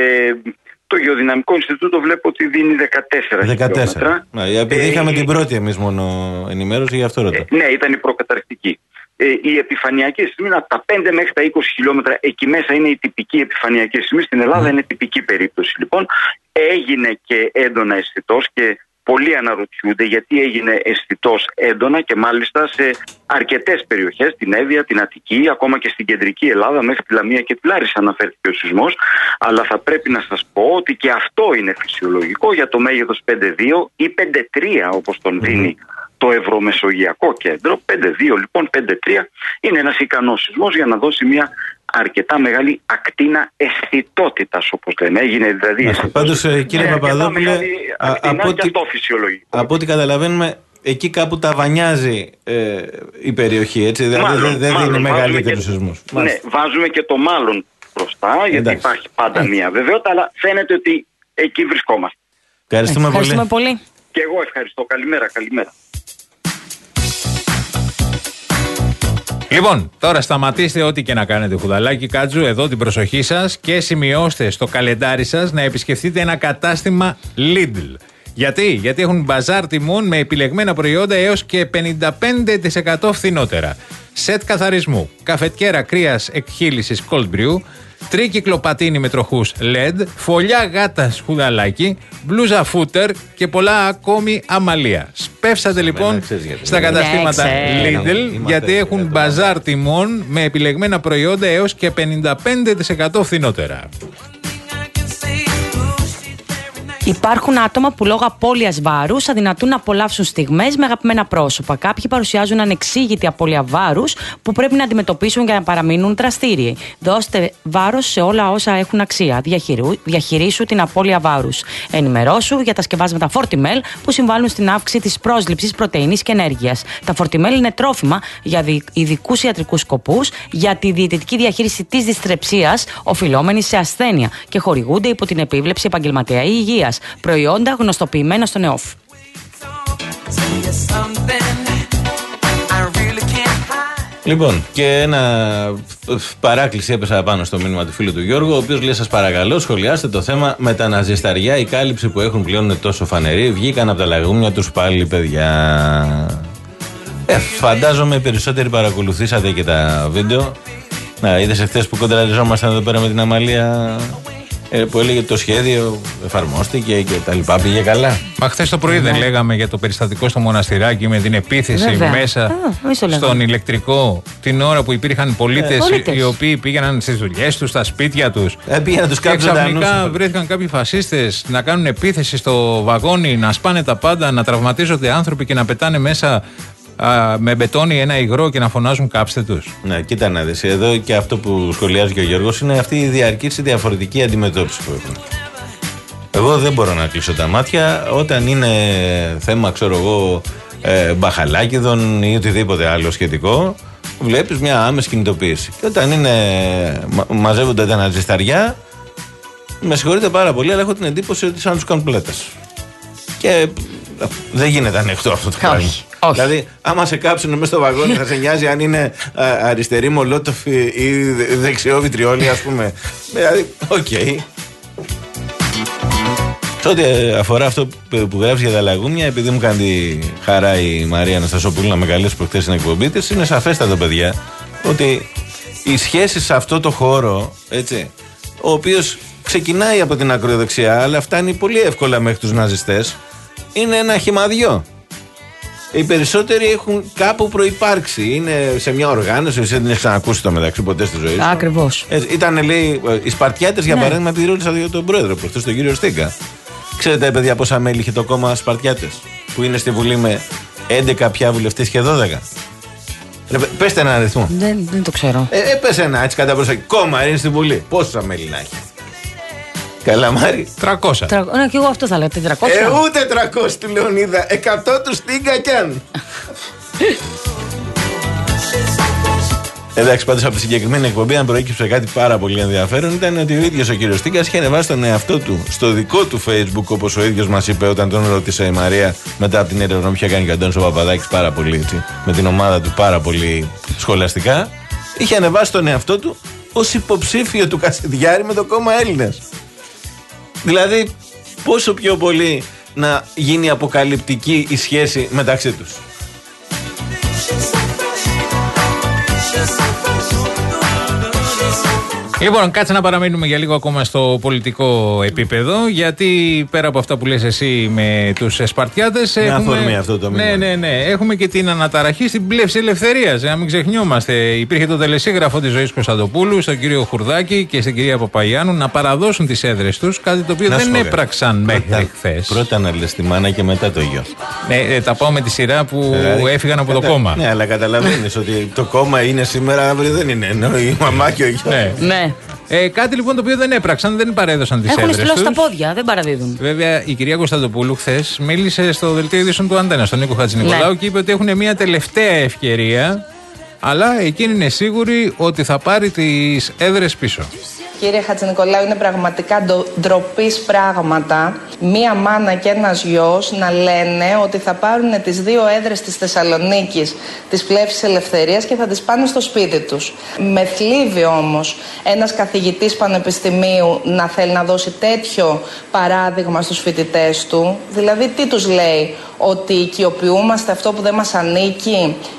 το Γεωδυναμικό Ινστιτούτο βλέπω ότι δίνει δεκατέσσερα χιλιόμετρα. Μα, επειδή ε, είχαμε ε, την πρώτη εμείς μόνο ενημέρωση, γι' αυτό ρωτάω. Ε, ναι, ήταν η προκαταρκτική. Ε, η επιφανειακή σεισμοί είναι από τα πέντε μέχρι τα είκοσι χιλιόμετρα. Εκεί μέσα είναι η τυπική επιφανειακή σεισμή. Στην Ελλάδα mm. είναι τυπική περίπτωση. Λοιπόν, έγινε και έντονα αισθητός και πολλοί αναρωτιούνται γιατί έγινε αισθητός έντονα και μάλιστα σε αρκετές περιοχές, την Εύβοια, την Αττική, ακόμα και στην κεντρική Ελλάδα, μέχρι τη Λαμία και τη Λάρισα αναφέρθηκε ο σεισμός. Αλλά θα πρέπει να σας πω ότι και αυτό είναι φυσιολογικό για το μέγεθος πέντε δύο ή πέντε τρία όπως τον δίνει το Ευρωμεσογειακό Κέντρο. πέντε δύο λοιπόν, πέντε τρία είναι ένας ικανός σεισμός για να δώσει μια αρκετά μεγάλη ακτίνα αισθητότητας, όπως λέμε. Έγινε δηλαδή. Πάντως, κύριε Παπαδόπουλε, από ό,τι, από ό,τι καταλαβαίνουμε, εκεί κάπου ταβανιάζει ε, η περιοχή, έτσι. Δηλαδή δεν δε δίνει μεγαλύτερου σεισμούς. Ναι, βάζουμε και το μάλλον μπροστά, γιατί εντάξει, υπάρχει πάντα ε. μία βεβαιότητα, αλλά φαίνεται ότι εκεί βρισκόμαστε. Ευχαριστούμε, Ευχαριστούμε πολύ. πολύ. Και εγώ ευχαριστώ. Καλημέρα, καλημέρα. Λοιπόν, τώρα σταματήστε ό,τι και να κάνετε, Χουδαλάκι Κάτζου, εδώ την προσοχή σας και σημειώστε στο καλεντάρι σας να επισκεφτείτε ένα κατάστημα Lidl. Γιατί? Γιατί έχουν μπαζάρ τιμών με επιλεγμένα προϊόντα έως και πενήντα πέντε τοις εκατό φθηνότερα. Σετ καθαρισμού, καφετιέρα κρύας εκχύλησης cold brew, τρίκυκλο πατίνι με τροχούς ελ ι ντι, φωλιά γάτα σκουδαλάκι, μπλούζα φούτερ και πολλά ακόμη αμαλία. Σπεύσατε λοιπόν στα καταστήματα Lidl, γιατί έχουν μπαζάρ τιμών με επιλεγμένα προϊόντα έως και πενήντα πέντε τοις εκατό φθηνότερα. Υπάρχουν άτομα που λόγω απώλειας βάρους αδυνατούν να απολαύσουν στιγμές με αγαπημένα πρόσωπα. Κάποιοι παρουσιάζουν ανεξήγητη απώλεια βάρους που πρέπει να αντιμετωπίσουν για να παραμείνουν δραστήριοι. Δώστε βάρος σε όλα όσα έχουν αξία. Διαχειρού, διαχειρίσου την απώλεια βάρους. Ενημερώσου για τα σκευάσματα Fortimel που συμβάλλουν στην αύξηση της πρόσληψης πρωτεΐνης και ενέργειας. Τα Fortimel είναι τρόφιμα για ειδικούς ιατρικούς σκοπούς, για τη διαιτητική διαχείριση της δυστρεψίας οφειλόμενη σε ασθένεια και χορηγούνται υπό την επίβλεψη επαγγελματία υγείας. Προϊόντα γνωστοποιημένα στον ΕΟΦ. Λοιπόν, και ένα παράκληση έπεσα πάνω στο μήνυμα του φίλου του Γιώργου, ο οποίος λέει: σας παρακαλώ, σχολιάστε το θέμα με τα ναζισταριά. Η κάλυψη που έχουν πλέον είναι τόσο φανερή. Βγήκαν από τα λαγούμια τους πάλι, παιδιά. Ε, φαντάζομαι περισσότεροι παρακολουθήσατε και τα βίντεο. Να, είδες εχθές που κοντραριζόμασταν εδώ πέρα με την Αμαλία, που έλεγε το σχέδιο εφαρμόστηκε και τα λοιπά, πήγε καλά. Μα χθες το πρωί δεν λέγαμε για το περιστατικό στο Μοναστηράκι με την επίθεση Βέβαια. μέσα Α, στον ηλεκτρικό, την ώρα που υπήρχαν πολίτες ε, οι οποίοι πήγαιναν στις δουλειές τους, στα σπίτια τους. Ε, πήγαιναν τους και ξαφνικά βρέθηκαν κάποιοι φασίστες να κάνουν επίθεση στο βαγόνι, να σπάνε τα πάντα, να τραυματίζονται άνθρωποι και να πετάνε μέσα Α, με μπετόνι ένα υγρό και να φωνάζουν κάψτε τους. Ναι, κοίτα να δεις. Εδώ και αυτό που σχολιάζει και ο Γιώργος είναι αυτή η διαρκής διαφορετική αντιμετώπιση που έχουν. Εγώ δεν μπορώ να κλείσω τα μάτια όταν είναι θέμα, ξέρω εγώ, ε, μπαχαλάκιδων ή οτιδήποτε άλλο σχετικό. Βλέπεις μια άμεση κινητοποίηση. Και όταν είναι, μα, μαζεύονται τα ναζισταριά, με συγχωρείτε πάρα πολύ, αλλά έχω την εντύπωση ότι σαν να τους κάνουν πλέτες. Και δεν γίνεται ανοιχτό αυτό το πράγμα. Όχι. Δηλαδή, άμα σε κάψουν μέσα στο βαγόνι, θα σε νοιάζει αν είναι α, αριστερή μολότοφη ή δεξιό βιτριόλι, ας πούμε. Δηλαδή, οκ. Okay. Σε ό,τι αφορά αυτό που γράφει για τα λαγούμια, επειδή μου κάνει τη χαρά η Μαρία Αναστασοπούλου να με καλέσει προχθές στην εκπομπή της, είναι σαφέστατο, παιδιά, ότι οι σχέσεις σε αυτό το χώρο, έτσι, ο οποίος ξεκινάει από την ακροδεξιά, αλλά φτάνει πολύ εύκολα μέχρι τους ναζιστές, είναι ένα χυμαδιό. Οι περισσότεροι έχουν κάπου προϋπάρξει. Είναι σε μια οργάνωση, εσύ δεν έχεις ξανακούσει το μεταξύ ποτέ στη ζωή σου. Ακριβώς. Ε, ήταν, λέει, οι Σπαρτιάτες, για ναι. παράδειγμα, επειδή ρώτησα τον πρόεδρο προχθές, τον κύριο Στίγκα. Ξέρετε, παιδιά, πόσα μέλη είχε το κόμμα Σπαρτιάτες, που είναι στη Βουλή με έντεκα πια βουλευτές και δώδεκα. Ε, πέστε έναν αριθμό. Δεν, δεν το ξέρω. Ε, ε, πες ένα, έτσι κατά προσοχή. Κόμμα είναι στη Βουλή. Πόσα μέλη να έχει? Καλαμάρι. τριακόσια. Τρα... Ναι, και εγώ αυτό θα λέω. τετρακόσια. Ε, ούτε τριακόσια του Λεωνίδα. εκατό του Στίγκα κι αν. Εντάξει, πάντως από τη συγκεκριμένη εκπομπή, αν προέκυψε κάτι πάρα πολύ ενδιαφέρον, ήταν ότι ο ίδιος ο κύριος Στίγκας είχε ανεβάσει τον εαυτό του στο δικό του Facebook, όπως ο ίδιος μας είπε όταν τον ρώτησε η Μαρία μετά από την έρευνα που είχε κάνει και ο Αντώνης ο Παπαδάκης, πάρα πολύ έτσι, με την ομάδα του πάρα πολύ σχολαστικά. Είχε ανεβάσει τον εαυτό του ως υποψήφιο του Κασιδιάρη με το κόμμα Έλληνας. Δηλαδή, πόσο πιο πολύ να γίνει αποκαλυπτική η σχέση μεταξύ τους. Λοιπόν, κάτσε να παραμείνουμε για λίγο ακόμα στο πολιτικό επίπεδο, γιατί πέρα από αυτά που λες εσύ με τους Σπαρτιάτες, με έχουμε... αφορμή αυτό το μήνυμα. Ναι, ναι, ναι. Έχουμε και την αναταραχή στην πλεύση ελευθερίας. Να μην ξεχνιόμαστε. Υπήρχε το τελεσίγραφο της Ζωής Κωνσταντοπούλου στον κύριο Χουρδάκη και στην κυρία Παπαγιάννου να παραδώσουν τις έδρες τους, κάτι το οποίο να δεν έπραξαν μέχρι χθες. Πρώτα να λες τη μάνα και μετά το γιο. Ναι, ε, τα πάω με τη σειρά που δηλαδή, έφυγαν από κατα... το κόμμα. Ναι, αλλά καταλαβαίνεις ότι το κόμμα είναι σήμερα, αύριο δεν είναι. Ενώ η μαμά και ο γιο. Ναι. Ναι. Ε, κάτι λοιπόν το οποίο δεν έπραξαν, δεν παρέδωσαν τις έδρες τους. Έχουν στυλώσει τα πόδια, δεν παραδίδουν. Βέβαια, η κυρία Κωνσταντοπούλου χθες μίλησε στο δελτίο ειδήσεων του Αντένα, στον Νίκο Χατζηνικολάου, ναι. και είπε ότι έχουν μια τελευταία ευκαιρία, αλλά εκείνη είναι σίγουρη ότι θα πάρει τις έδρες πίσω. Κύριε Χατζηνικολάου, είναι πραγματικά ντροπής πράγματα μία μάνα και ένας γιος να λένε ότι θα πάρουν τις δύο έδρες της Θεσσαλονίκης της Πλεύσης Ελευθερίας και θα τις πάνε στο σπίτι τους. Με θλίβει όμως ένας καθηγητής πανεπιστημίου να θέλει να δώσει τέτοιο παράδειγμα στους φοιτητές του. Δηλαδή, τι τους λέει, ότι οικειοποιούμαστε αυτό που δεν μας ανήκει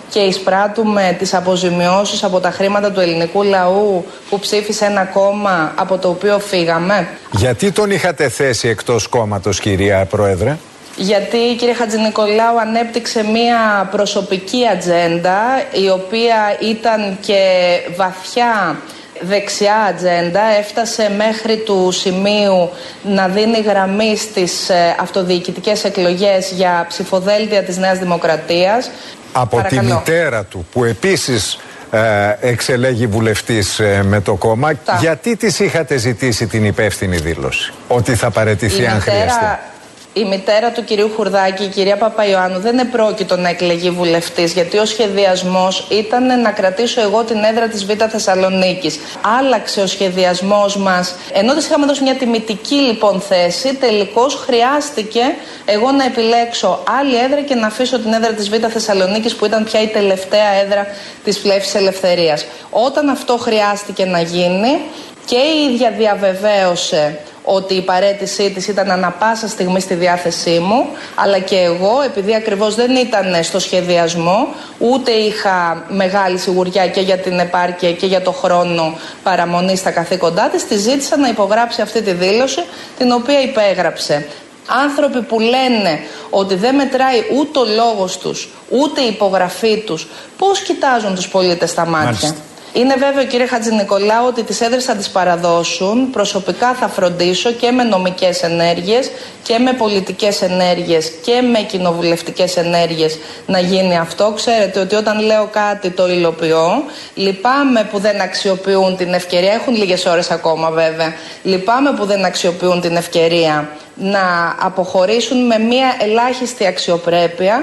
και εισπράττουμε τις αποζημιώσεις από τα χρήματα του ελληνικού λαού που ψήφισε ένα κόμμα από το οποίο φύγαμε? Γιατί τον είχατε θέσει εκτός κόμματος, κυρία Πρόεδρε? Γιατί, κύριε Χατζηνικολάου, ανέπτυξε μία προσωπική ατζέντα, η οποία ήταν και βαθιά δεξιά ατζέντα, έφτασε μέχρι του σημείου να δίνει γραμμή στις αυτοδιοικητικές εκλογές για ψηφοδέλτια της Νέας Δημοκρατίας. Από Παρακαλώ. Τη μητέρα του, που επίσης ε, εξελέγει βουλευτής ε, με το κόμμα, Τα. γιατί της είχατε ζητήσει την υπεύθυνη δήλωση ότι θα παραιτηθεί η αν μητέρα... χρειαστεί? Η μητέρα του κυρίου Χουρδάκη, η κυρία Παπαϊωάννου, δεν επρόκειτο να εκλεγεί βουλευτής, γιατί ο σχεδιασμός ήταν να κρατήσω εγώ την έδρα της Β' Θεσσαλονίκης. Άλλαξε ο σχεδιασμός μας. Ενώ της είχαμε δώσει μια τιμητική λοιπόν θέση, τελικώς χρειάστηκε εγώ να επιλέξω άλλη έδρα και να αφήσω την έδρα της Β' Θεσσαλονίκης, που ήταν πια η τελευταία έδρα της Πλεύσης Ελευθερίας. Όταν αυτό χρειάστηκε να γίνει, και η ίδια διαβεβαίωσε ότι η παραίτησή της ήταν ανα πάσα στιγμή στη διάθεσή μου, αλλά και εγώ, επειδή ακριβώς δεν ήταν στο σχεδιασμό, ούτε είχα μεγάλη σιγουριά και για την επάρκεια και για το χρόνο παραμονή στα καθήκοντά της, τη ζήτησα να υπογράψει αυτή τη δήλωση, την οποία υπέγραψε. Άνθρωποι που λένε ότι δεν μετράει ούτε ο λόγος τους, ούτε η υπογραφή τους, πώς κοιτάζουν τους πολίτες στα μάτια? Μάλιστα. Είναι βέβαιο, κύριε Χατζηνικολάου, ότι τις έδρες θα τις παραδώσουν. Προσωπικά θα φροντίσω και με νομικές ενέργειες και με πολιτικές ενέργειες και με κοινοβουλευτικές ενέργειες να γίνει αυτό. Ξέρετε ότι όταν λέω κάτι το υλοποιώ. Λυπάμαι που δεν αξιοποιούν την ευκαιρία. Έχουν λίγες ώρες ακόμα βέβαια. Λυπάμαι που δεν αξιοποιούν την ευκαιρία να αποχωρήσουν με μια ελάχιστη αξιοπρέπεια.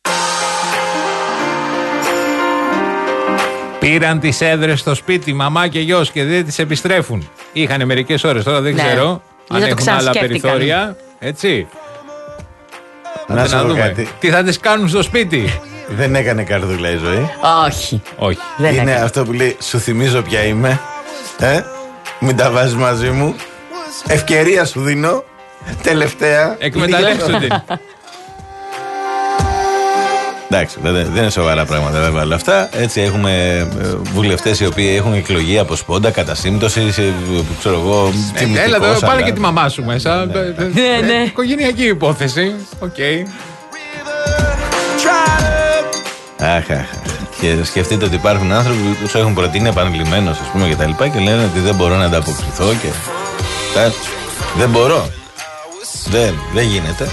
Πήραν τις έδρες στο σπίτι, μαμά και γιος, και δεν τις επιστρέφουν. Είχανε μερικές ώρες, τώρα δεν ναι. ξέρω αν έχουν άλλα περιθώρια. Έτσι. Να σου πω κάτι. Τι θα τις κάνουν στο σπίτι? Δεν έκανε καρδούλα η ζωή. Όχι. Όχι. Δεν είναι έκανε. Αυτό που λέει, σου θυμίζω ποια είμαι. Ε? Μην τα βάζεις μαζί μου. Ευκαιρία σου δίνω. Τελευταία. Εκμεταλλεύσου την. Εντάξει, δεν είναι σοβαρά πράγματα βέβαια όλα αυτά. Έτσι έχουμε βουλευτές οι οποίοι έχουν εκλογή από σπόντα, κατά σύμπτωση, ξέρω εγώ, τιμητικός. Έλα εδώ, πάρε και τη μαμά σου μέσα. Ναι, ναι. Οικογενειακή υπόθεση. Οκ. Αχ, αχ. Και σκεφτείτε ότι υπάρχουν άνθρωποι που τους έχουν προτείνει επανειλημμένως, ας πούμε, και τα λοιπά, και λένε ότι δεν μπορώ να ανταποκριθώ και. Δεν μπορώ. Δεν, δεν γίνεται.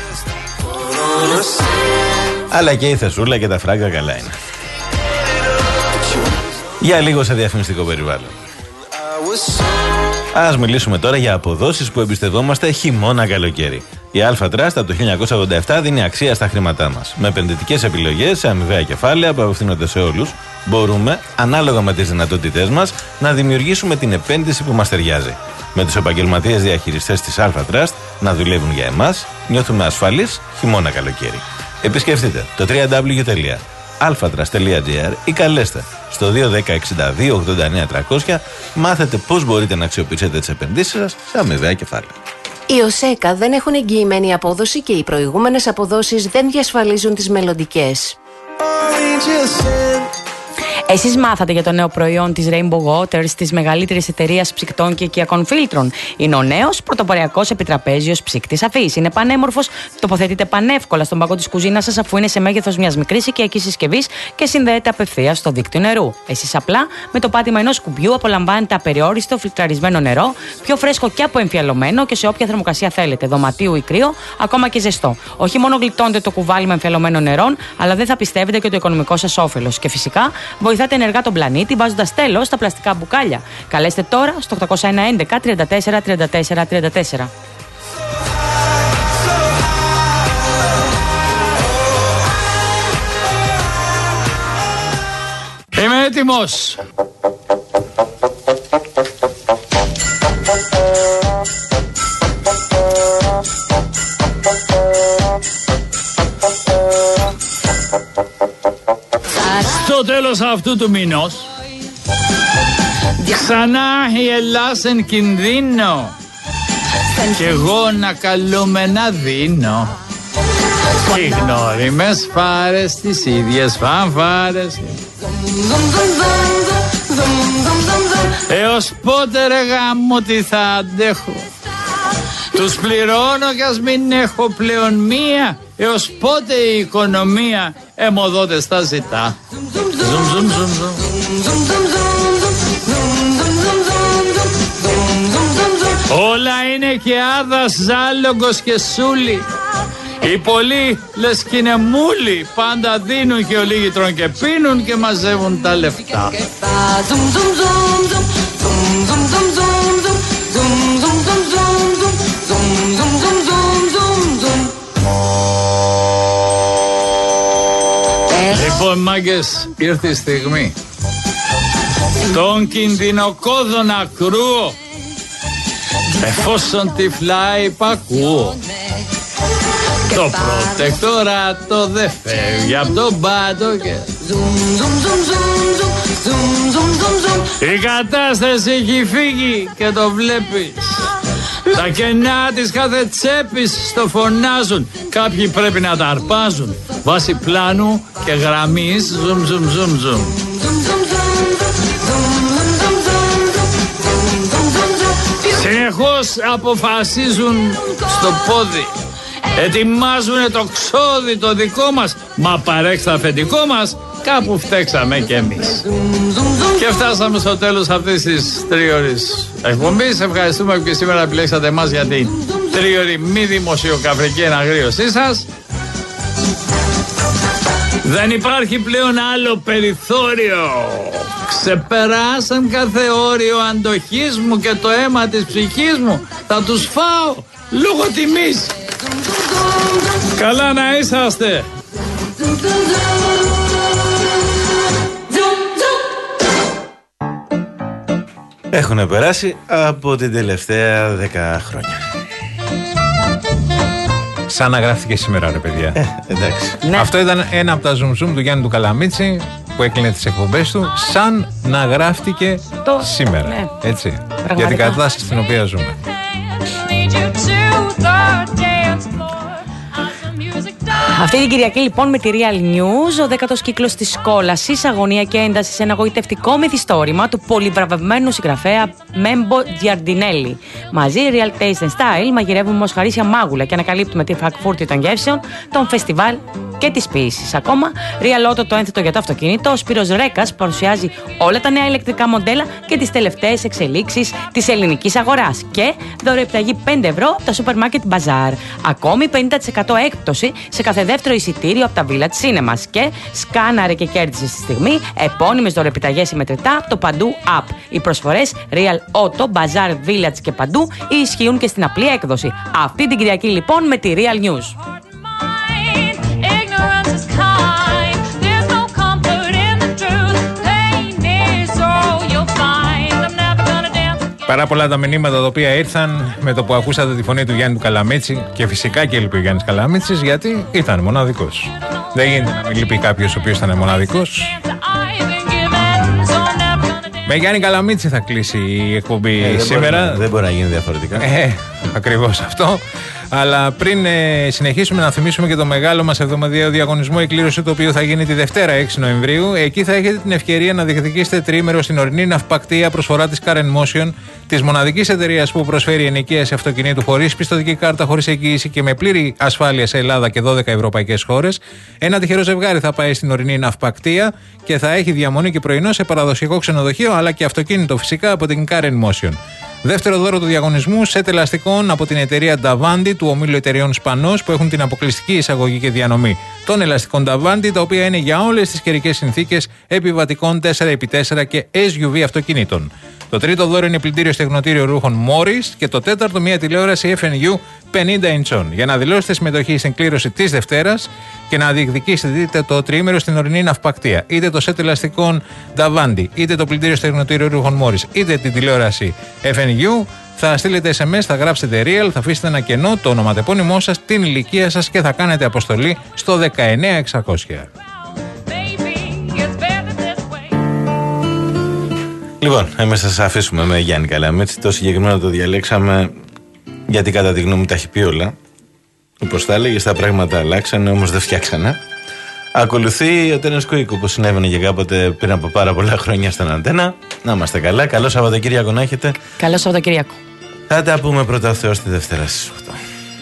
Αλλά και η θεσούλα και τα φράγκα καλά είναι. Για λίγο σε διαφημιστικό περιβάλλον. Ας μιλήσουμε τώρα για αποδόσεις που εμπιστευόμαστε χειμώνα καλοκαίρι. Η Alpha Trust από το χίλια εννιακόσια ογδόντα επτά δίνει αξία στα χρήματά μας. Με επενδυτικές επιλογές σε αμοιβαία κεφάλαια που απευθύνονται σε όλους, μπορούμε, ανάλογα με τις δυνατότητές μας, να δημιουργήσουμε την επένδυση που μας ταιριάζει. Με τους επαγγελματίες διαχειριστές της Alpha Trust να δουλεύουν για εμάς, νιώθουμε ασφαλείς χειμώνα καλοκαίρι. Επισκεφτείτε το double-u double-u double-u τελεία alphatrust τελεία gr ή καλέστε στο δύο ένα μηδέν εξήντα δύο ογδόντα εννέα τριακόσια. Μάθετε πώς μπορείτε να αξιοποιήσετε τις επενδύσεις σας σε αμοιβαία κεφάλαια. Οι ΟΣΕΚΑ δεν έχουν εγγυημένη απόδοση και οι προηγούμενες αποδόσεις δεν διασφαλίζουν τις μελλοντικές. Εσείς μάθατε για το νέο προϊόν της Rainbow Waters, της μεγαλύτερης εταιρείας ψυκτών και οικιακών φίλτρων. Είναι ο νέος πρωτοποριακός επιτραπέζιος ψύκτης αφής. Είναι πανέμορφος, τοποθετείται πανεύκολα στον παγκό της κουζίνας σας, αφού είναι σε μέγεθος μιας μικρής οικιακής συσκευής και συνδέεται απευθείας στο δίκτυο νερού. Εσείς απλά με το πάτημα ενός κουμπιού απολαμβάνετε απεριόριστο φιλτραρισμένο νερό, πιο φρέσκο και αποεμφιαλωμένο και σε όποια θερμοκρασία θέλετε, δωματίου ή κρύο, ακόμα και ζεστό. Όχι μόνο γλιτώνετε το κουβάλι με εμφιαλωμένο νερό, αλλά δεν θα πιστεύετε και το οικονομικό σας όφελος. Και φυσικά βοηθάτε ενεργά τον πλανήτη βάζοντας τέλος στα πλαστικά μπουκάλια. Καλέστε τώρα στο οκτώ ένα ένα τριάντα τέσσερα τριάντα τέσσερα τριάντα τέσσερα. Είμαι έτοιμος. Στο τέλος αυτού του μήνος ξανά η Ελλάς εν κινδύνο και εγώ να καλούμε να δίνω. Οι γνώριμες φάρες, τις ίδιες φανφάρες. Έως πότε ρε γάμο τι θα αντέχω. Τους πληρώνω κι ας μην έχω πλέον μία. Έως πότε η οικονομία αιμοδότες τα ζητά. Ζουμ, ζουμ, ζουμ, ζουμ. Όλα είναι και άδας, ζάλογος και σούλη. Οι πολλοί λες κι είναι μούλοι. Πάντα δίνουν και ολίγοι τρώνε και πίνουν και μαζεύουν τα λεφτά. Λοιπόν μάγκες, ήρθε η στιγμή. Τον κινδυνοκόδωνα κρούω, εφόσον τυφλά υπακούω. Το προτεκτοράτο δε φεύγει απ' τον πάτο και η κατάσταση έχει φύγει και το βλέπεις. Τα κενά της κάθε τσέπης στο φωνάζουν. Κάποιοι πρέπει να τα αρπάζουν βάσει πλάνου και γραμμής. Ζουμ ζουμ ζουμ ζουμ. Συνεχώς αποφασίζουν στο πόδι. Ετοιμάζουνε το ξόδι το δικό μας. Μα παρέχει το αφεντικό μας. Κάπου φταίξαμε κι εμείς. Και φτάσαμε στο τέλος αυτής της τρίωρης εκπομπής. Ευχαριστούμε που και σήμερα επιλέξατε εμάς για την τρίωρη μη δημοσιοκαφρική εναγρίωσή σας. Δεν υπάρχει πλέον άλλο περιθώριο. Ξεπεράσαν κάθε όριο αντοχής μου και το αίμα της ψυχής μου. Θα τους φάω λόγω τιμής. Καλά να είσαστε. Έχουν περάσει από την τελευταία δέκα χρόνια. Σαν να γράφτηκε σήμερα ρε παιδιά. Ε, εντάξει. Ναι. Αυτό ήταν ένα από τα zoom zoom του Γιάννη του Καλαμίτση που έκλεινε τις εκπομπές του. Σαν να γράφτηκε το... σήμερα. Ναι. Έτσι. Πραγματικά. Για την κατάσταση στην οποία ζούμε. Αυτή την Κυριακή λοιπόν με τη Real News, ο δέκατος κύκλος της κόλασης, αγωνία και ένταση σε ένα γοητευτικό μυθιστόρημα του πολυβραβευμένου συγγραφέα Μέμπο Τζιαρντινέλη. Μαζί Real Taste and Style μαγειρεύουμε μοσχαρίσια μάγουλα και ανακαλύπτουμε τη φακφούρτη των γεύσεων, των φεστιβάλ και της ποίησης. Ακόμα, Real Auto, το ένθετο για το αυτοκίνητο, ο Σπύρος Ρέκας παρουσιάζει όλα τα νέα ηλεκτρικά μοντέλα και τις τελευταίες εξελίξεις της ελληνικής αγοράς. Και δωρεοπιταγή πέντε ευρώ τα σούπερ μάρκετ Bazaar. Ακόμη πενήντα τοις εκατό έκπτωση σε κάθε δεύτερο εισιτήριο από τα Village Cinemas. Και σκάναρε και κέρδισε στη στιγμή επώνυμες δωρεοπιταγές συμμετρητά από το Παντού App. Οι προσφορές Real Auto, Bazaar, Village και Παντού ισχύουν και στην απλή έκδοση. Αυτή την Κυριακή λοιπόν με τη Real News. Παρά πολλά τα μηνύματα τα οποία ήρθαν με το που ακούσατε τη φωνή του Γιάννη του Καλαμίτση και φυσικά και έλειπε ο Γιάννης Καλαμίτσης γιατί ήταν μοναδικός. Δεν γίνεται να μην λείπει κάποιος ο οποίος ήταν μοναδικός. Με Γιάννη Καλαμίτση θα κλείσει η εκπομπή ε, σήμερα. Δεν, δεν μπορεί να γίνει διαφορετικά. Ε, ακριβώς αυτό. Αλλά πριν ε, συνεχίσουμε να θυμίσουμε και το μεγάλο μας εβδομαδιαίο διαγωνισμό εκκλήρωση, το οποίο θα γίνει τη Δευτέρα έξι Νοεμβρίου. Εκεί θα έχετε την ευκαιρία να διεκδικήσετε τριήμερο στην ορεινή ναυπακτία, προσφορά της Car and Motion, της μοναδικής εταιρείας που προσφέρει ενοικίαση αυτοκινήτου χωρίς πιστωτική κάρτα, χωρίς εγγύηση και με πλήρη ασφάλεια σε Ελλάδα και δώδεκα ευρωπαϊκές χώρες. Ένα τυχερό ζευγάρι θα πάει στην ορεινή ναυπακτία και θα έχει διαμονή και πρωινό σε παραδοσιακό ξενοδοχείο, αλλά και αυτοκίνητο φυσικά από την Car and Motion. Δεύτερο δώρο του διαγωνισμού, σετ ελαστικών από την εταιρεία Davanti του ομίλου εταιρεών Σπανός που έχουν την αποκλειστική εισαγωγή και διανομή των ελαστικών Davanti, τα οποία είναι για όλες τις καιρικές συνθήκες επιβατικών τέσσερα επί τέσσερα και ες γιου βι αυτοκινήτων. Το τρίτο δώρο είναι πλυντήριο στεγνοτήριο ρούχων Morris και το τέταρτο μια τηλεόραση εφ εν γιου πενήντα ιντσών. Για να δηλώσετε συμμετοχή στην κλήρωση της Δευτέρας και να διεκδικήσετε είτε το τριήμερο στην ορεινή ναυπακτία, είτε το σετ ελαστικών Davanti, είτε το πλυντήριο στεγνοτήριο ρούχων Morris, είτε την τηλεόραση εφ εν γιου, θα στείλετε ες εμ ες, θα γράψετε Real, θα αφήσετε ένα κενό, το ονοματεπώνυμό σας, την ηλικία σας και θα κάνετε αποστολή στο δεκαεννέα εξακόσια. Λοιπόν, εμείς θα σας αφήσουμε με Γιάννη Καλαμίτση. Το συγκεκριμένο το διαλέξαμε γιατί κατά τη γνώμη μου τα έχει πει όλα. Όπως τα έλεγες, τα πράγματα αλλάξανε, όμως δεν φτιάξανε. Ακολουθεί ο Τένες Κουίκ, όπως συνέβαινε και κάποτε πριν από πάρα πολλά χρόνια στην Αντένα. Να είμαστε καλά. Καλό Σαββατοκύριακο να έχετε. Καλό Σαββατοκύριακο. Θα τα πούμε πρώτα ο Θεός τη Δευτέρα στις οκτώ.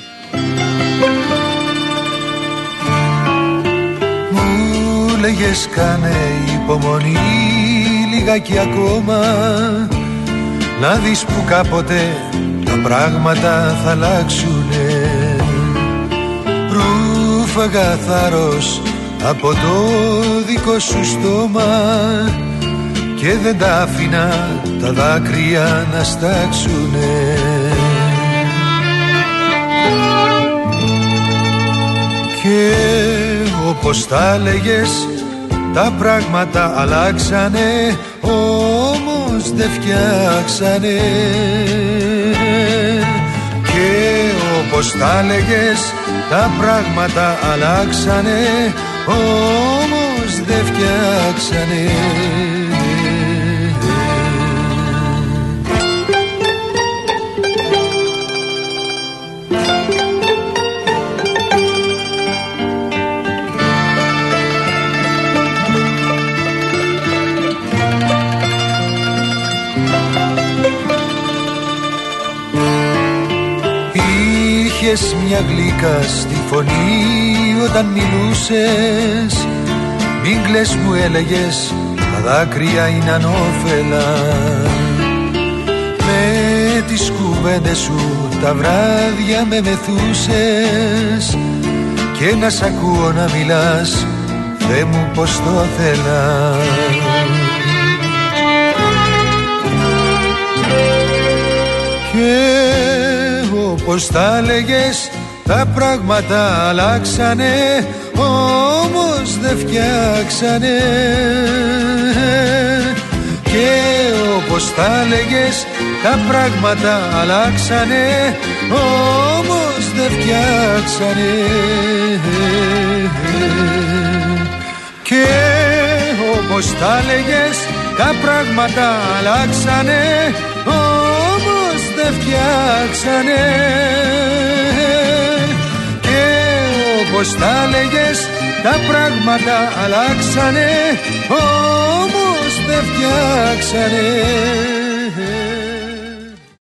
Μου λέγες κάνε υπομονή λιγάκι ακόμα, να δεις που κάποτε τα πράγματα θα αλλάξουνε. Ρούφαγα θάρρος από το δικό σου στόμα και δεν τα άφηνα τα δάκρυα να στάξουνε. Και όπως τα λέγες τα πράγματα αλλάξανε, όμως δεν φτιάξανε. Και όπως τα λέγες τα πράγματα αλλάξανε, όμως δεν φτιάξανε. Είχες μια γλύκα στη φωνή όταν μιλούσες, μην κλαις μου έλεγες, τα δάκρυα είναι ανώφελα. Με τις κουβέντες σου τα βράδια με μεθούσες και να σ' ακούω να μιλάς, Θεέ μου πως το θέλα. Και όπως τα λέγες τα πράγματα αλλάξανε, όμως δεν φτιάξανε. Και όπως τα λέγες τα πράγματα αλλάξανε, όμως δεν φτιάξανε. Και όπως τα λέγες τα πράγματα αλλάξανε, όμως δεν φτιάξανε. Και όπως τα λέγες τα πράγματα αλλάξανε, όμως δεν φτιάξανε.